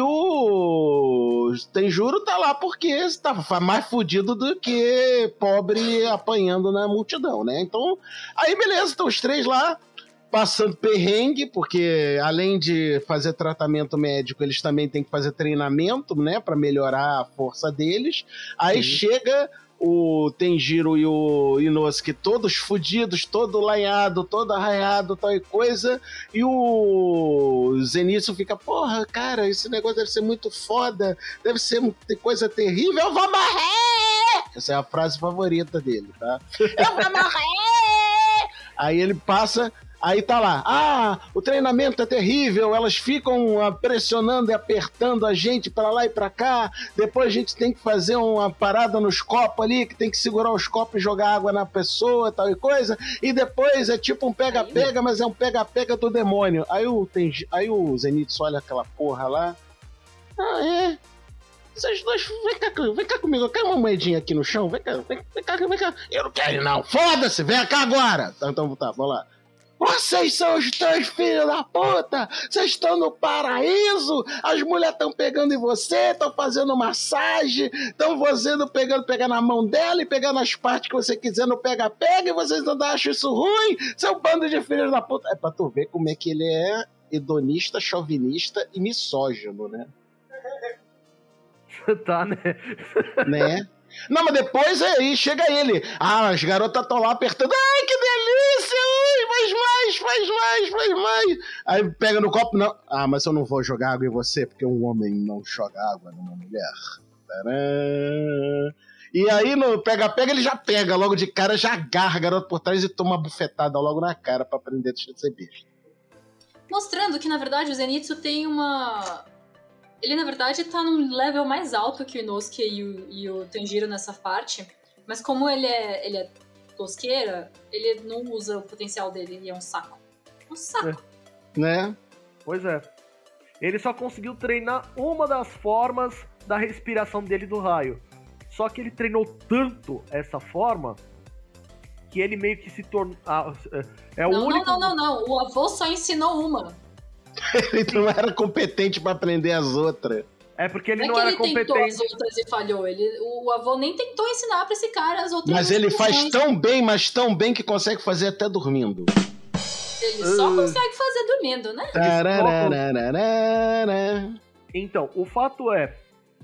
o Tenjuro tá lá porque tá mais fudido do que pobre apanhando na multidão, né? Então, aí beleza, estão os três lá passando perrengue, porque além de fazer tratamento médico, eles também têm que fazer treinamento, né, para melhorar a força deles. Aí Sim. chega o Tenjiro e o Inosuke todos fudidos, todo lanhado, todo arranhado, tal e coisa, e o Zenitsu fica, porra, cara, esse negócio deve ser muito foda, deve ser ter coisa terrível, eu vou morrer! Essa é a frase favorita dele, tá? Eu vou morrer! Aí ele passa... Aí tá lá, ah, o treinamento é terrível, elas ficam ah, pressionando e apertando a gente pra lá e pra cá, depois a gente tem que fazer uma parada nos copos ali, que tem que segurar os copos e jogar água na pessoa, tal e coisa, e depois é tipo um pega-pega, mas é um pega-pega do demônio. Aí o, tem, aí o Zenitsu olha aquela porra lá, ah, é... Vocês dois, vem cá, vem cá comigo, quer uma moedinha aqui no chão? Vem cá, vem, vem cá, vem cá. Eu não quero não, foda-se, vem cá agora! Então, então tá, vamos lá. Vocês são os três filhos da puta! Vocês estão no paraíso! As mulheres estão pegando em você, estão fazendo massagem, estão fazendo, pegando, pegando na mão dela e pegando as partes que você quiser no pega-pega e vocês não acham isso ruim? Seu bando de filhos da puta! É pra tu ver como é que ele é hedonista, chauvinista e misógino, né? Tá, né? Né? Não, mas depois aí chega ele. Ah, as garotas estão lá apertando. Ai, que delícia! Ui, faz mais, faz mais, faz mais. Aí pega no copo, não. Ah, mas eu não vou jogar água em você, porque um homem não joga água numa mulher. Tcharam. E aí no pega-pega ele já pega logo de cara, já agarra a garota por trás e toma uma bufetada logo na cara pra aprender a deixar de ser bicho. Mostrando que, na verdade, o Zenitsu tem uma... Ele, na verdade, tá num level mais alto que o Inosuke e o, e o Tanjiro nessa parte. Mas como ele é, ele é tosqueira, ele não usa o potencial dele e é um saco. Um saco. Né? Pois é. Ele só conseguiu treinar uma das formas da respiração dele do raio. Só que ele treinou tanto essa forma que ele meio que se tornou... Ah, é o não, único... não, não, não, não. O avô só ensinou uma. Ele não era competente pra aprender as outras. É porque ele Não, não é que era ele tentou competente. as outras e falhou. Ele, o, o avô nem tentou ensinar pra esse cara as outras Mas ele faz instruções. tão bem, mas tão bem que consegue fazer até dormindo. Ele só Uh. consegue fazer dormindo, né? Tararararara. Então, o fato é,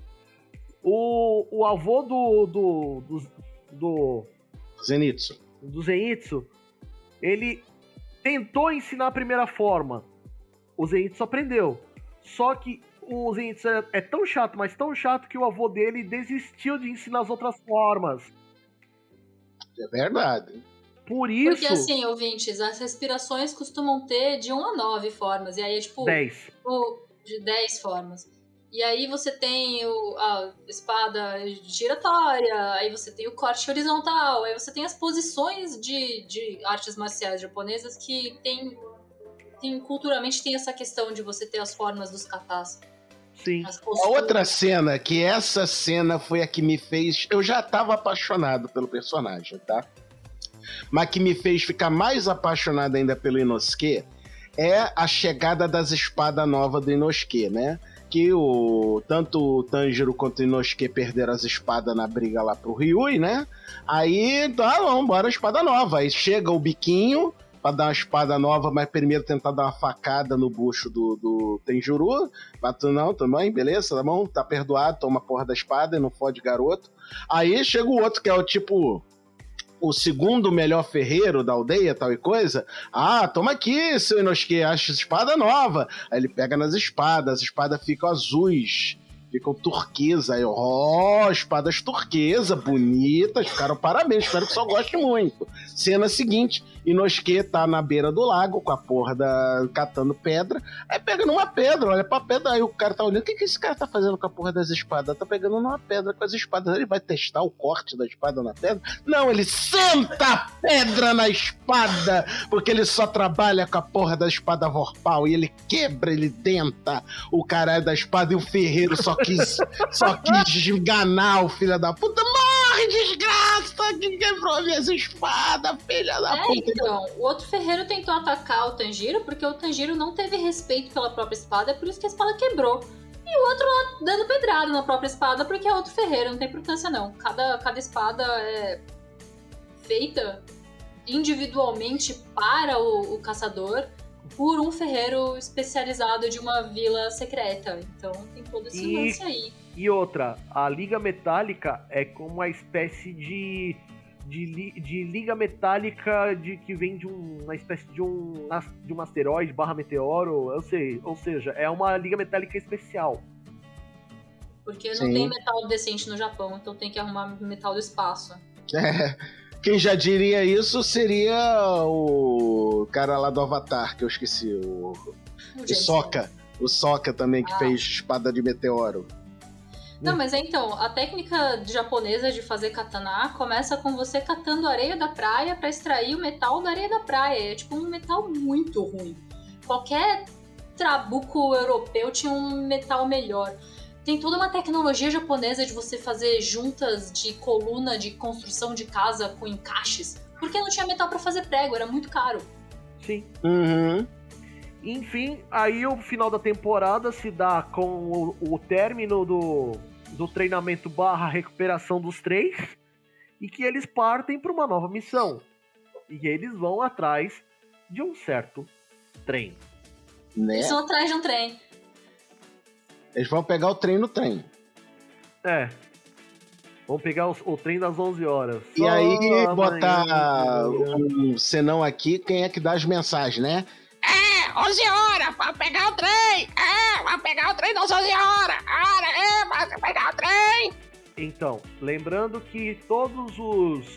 o, o avô do do, do, do, Zenitsu. do Zenitsu, ele tentou ensinar a primeira forma. O Zenitsu aprendeu. Só que o Zenitsu é, é tão chato, mas tão chato que o avô dele desistiu de ensinar as outras formas. É verdade. Por isso... Porque assim, ouvintes, as respirações costumam ter de um a nove formas. E aí é tipo... dez. o- de dez formas. E aí você tem o, a espada giratória, aí você tem o corte horizontal, aí você tem as posições de, de artes marciais japonesas que tem, tem culturalmente tem essa questão de você ter as formas dos katas. Sim. As A posturas. outra cena, que essa cena foi a que me fez... Eu já tava apaixonado pelo personagem, tá? Mas que me fez ficar mais apaixonado ainda pelo Inosuke é a chegada das espadas novas do Inosuke, né? Que o, tanto o Tanjiro quanto o Inosuke perderam as espadas na briga lá pro Ryui, né? Aí, tá bom, bora espada nova. Aí chega o biquinho pra dar uma espada nova, mas primeiro tentar dar uma facada no bucho do, do Tenjuru. Mas tu não, também, beleza, tá bom? Tá perdoado, toma a porra da espada e não fode garoto. Aí chega o outro que é o tipo... o segundo melhor ferreiro da aldeia, tal e coisa. Ah, toma aqui, seu Inosuke, acha espada nova. Aí ele pega nas espadas, as espadas ficam azuis, ficam turquesa. Aí, ó, oh, espadas turquesa, bonitas, ficaram parabéns, espero que só goste muito. Cena seguinte, Inosuke tá na beira do lago com a porra da... catando pedra, aí pega numa pedra, olha pra pedra, aí o cara tá olhando, o que que esse cara tá fazendo com a porra das espadas? Tá pegando numa pedra com as espadas, ele vai testar o corte da espada na pedra? Não, ele senta a pedra na espada, porque ele só trabalha com a porra da espada vorpal, e ele quebra, ele denta o caralho da espada, e o ferreiro só quis, só quis enganar o filho da puta. Morre, desgraça, que quebrou minhas espadas, filha da É, puta. então, o outro ferreiro tentou atacar o Tanjiro porque o Tanjiro não teve respeito pela própria espada, é por isso que a espada quebrou. E o outro lá dando pedrada na própria espada porque é outro ferreiro, não tem importância não. Cada, cada espada é feita individualmente para o, o caçador por um ferreiro especializado de uma vila secreta. Então tem todo esse E- lance aí. E outra, a Liga Metálica é como uma espécie de... De, li- de liga metálica de que vem de um- uma espécie de um, as- de um asteroide barra meteoro, eu sei, ou seja, é uma liga metálica especial. Porque não Sim. tem metal decente no Japão, então tem que arrumar metal do espaço. É, quem já diria isso seria o cara lá do Avatar, que eu esqueci, o, O o Jason. Sokka. O Sokka também, que Ah. fez espada de meteoro. Não, mas é então, a técnica japonesa de fazer katana começa com você catando areia da praia pra extrair o metal da areia da praia. É tipo um metal muito ruim. Qualquer trabuco europeu tinha um metal melhor. Tem toda uma tecnologia japonesa de você fazer juntas de coluna de construção de casa com encaixes, porque não tinha metal pra fazer prego, era muito caro. Sim. Uhum. Enfim, aí o final da temporada se dá com o, o término do, do treinamento barra recuperação dos três e que eles partem para uma nova missão. E eles vão atrás de um certo trem. Né? Eles vão atrás de um trem. Eles vão pegar o trem no trem. É. Vamos pegar os- o trem das onze horas. E aí, Só botar amanhã. um senão aqui, quem é que dá as mensagens, né? É, onze horas, vamos pegar o trem! É, vamos pegar o trem das onze horas! Cara, é, vamos pegar o trem! Então, lembrando que todos os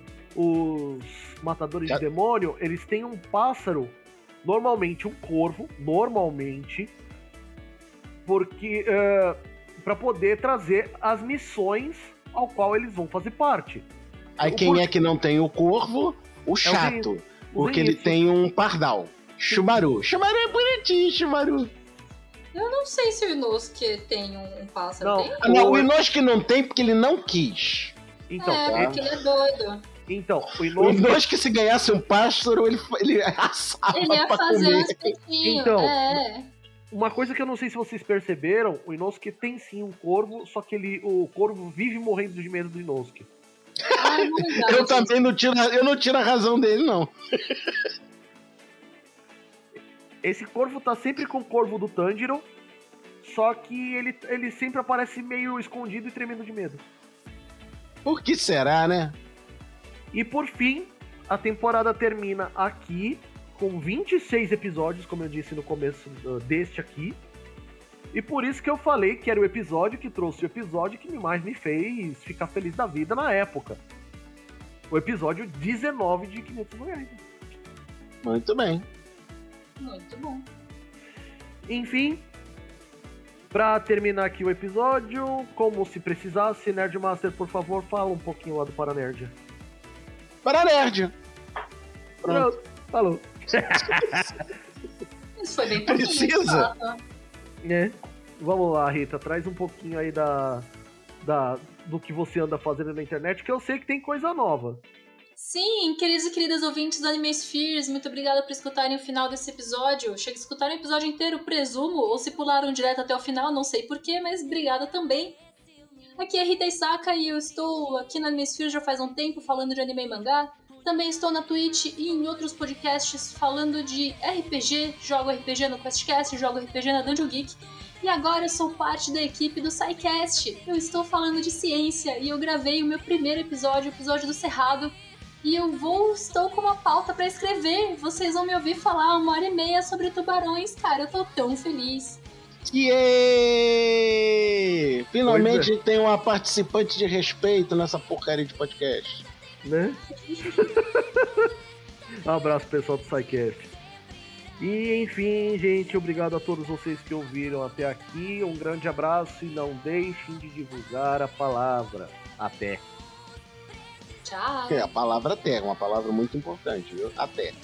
os matadores Já- de demônio, eles têm um pássaro, normalmente um corvo, normalmente, porque é, para poder trazer as missões ao qual eles vão fazer parte. Aí O quem por- é que não tem o corvo? O chato. Porque ele Zenitsu. tem um pardal. Chumaru. Chumaru é bonitinho, Chumaru. Eu não sei se o Inosuke tem um, um pássaro. Não. Tem? Ah, não, O- o Inosuke não tem porque ele não quis. Então, é, é- porque ele é doido. então, o O Inosuke, Inosuke, se ganhasse um pássaro, ele, ele assava Ele ia pra fazer comer. um espetinho. Então, é. uma coisa que eu não sei se vocês perceberam, o Inosuke tem sim um corvo, só que ele, o corvo vive morrendo de medo do Inosuke. Ai, não dá, Eu gente. também não tiro, eu não tiro a razão dele, não. Esse corvo tá sempre com o corvo do Tanjiro, só que ele, ele sempre aparece meio escondido e tremendo de medo. Por que será, né? E por fim, a temporada termina aqui, com vinte e seis episódios, como eu disse no começo uh, deste aqui. E por isso que eu falei que era o episódio que trouxe o episódio que mais me fez ficar feliz da vida na época. O episódio dezenove de Kimetsu no Yaiba. Muito bem. Muito bom. Enfim, pra terminar aqui o episódio, como se precisasse, Nerdmaster, por favor, fala um pouquinho lá do Paranerd. Para nerd. Pronto, falou. Isso foi bem Precisa? pouquinho, tá? É. Vamos lá, Rita, traz um pouquinho aí da, da, do que você anda fazendo na internet, que eu sei que tem coisa nova. Sim, queridos e queridas ouvintes do Anime Spheres, muito obrigada por escutarem o final desse episódio. Chega a escutar o episódio inteiro, presumo, ou se pularam direto até o final, não sei porquê, mas obrigada também. Aqui é Rita Isaka e eu estou aqui no Anime Spheres já faz um tempo falando de anime e mangá. Também estou na Twitch e em outros podcasts falando de R P G, jogo R P G no QuestCast, jogo R P G na Dungeon Geek. E agora eu sou parte da equipe do SciCast. Eu estou falando de ciência e eu gravei o meu primeiro episódio, o episódio do Cerrado. E eu vou, estou com uma pauta pra escrever. Vocês vão me ouvir falar uma hora e meia sobre tubarões, cara. Eu tô tão feliz. Yeah! Finalmente Pois tem uma participante de respeito nessa porcaria de podcast. Né? Um abraço, pessoal do SciCast. E enfim, gente, obrigado a todos vocês que ouviram até aqui. Um grande abraço e não deixem de divulgar a palavra. Até. Tchau. É, a palavra até, uma palavra muito importante, viu? Até.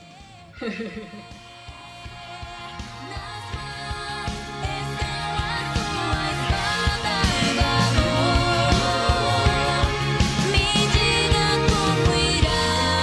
Me diga como irá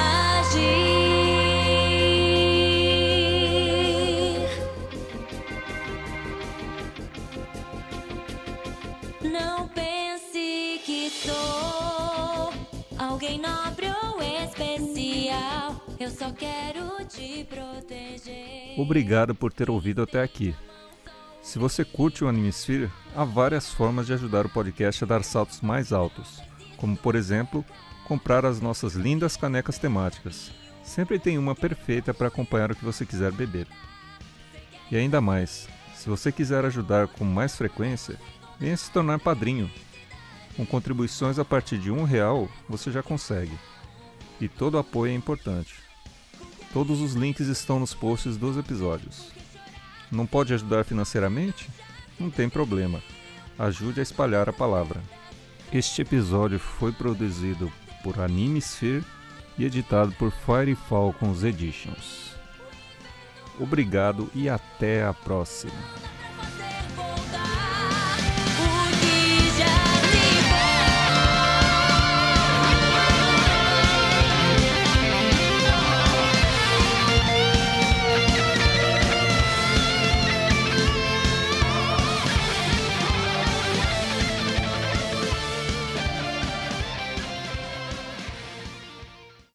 agir. Não pense que sou alguém nobre ou especial. Eu só quero te proteger. Obrigado por ter ouvido até aqui. Se você curte o Animesphere, há várias formas de ajudar o podcast a dar saltos mais altos, como por exemplo, comprar as nossas lindas canecas temáticas. Sempre tem uma perfeita para acompanhar o que você quiser beber. E ainda mais, se você quiser ajudar com mais frequência, venha se tornar padrinho. Com contribuições a partir de um real, você já consegue. E todo apoio é importante. Todos os links estão nos posts dos episódios. Não pode ajudar financeiramente? Não tem problema. Ajude a espalhar a palavra. Este episódio foi produzido por Animesphere e editado por Fire Falcons Editions. Obrigado e até a próxima.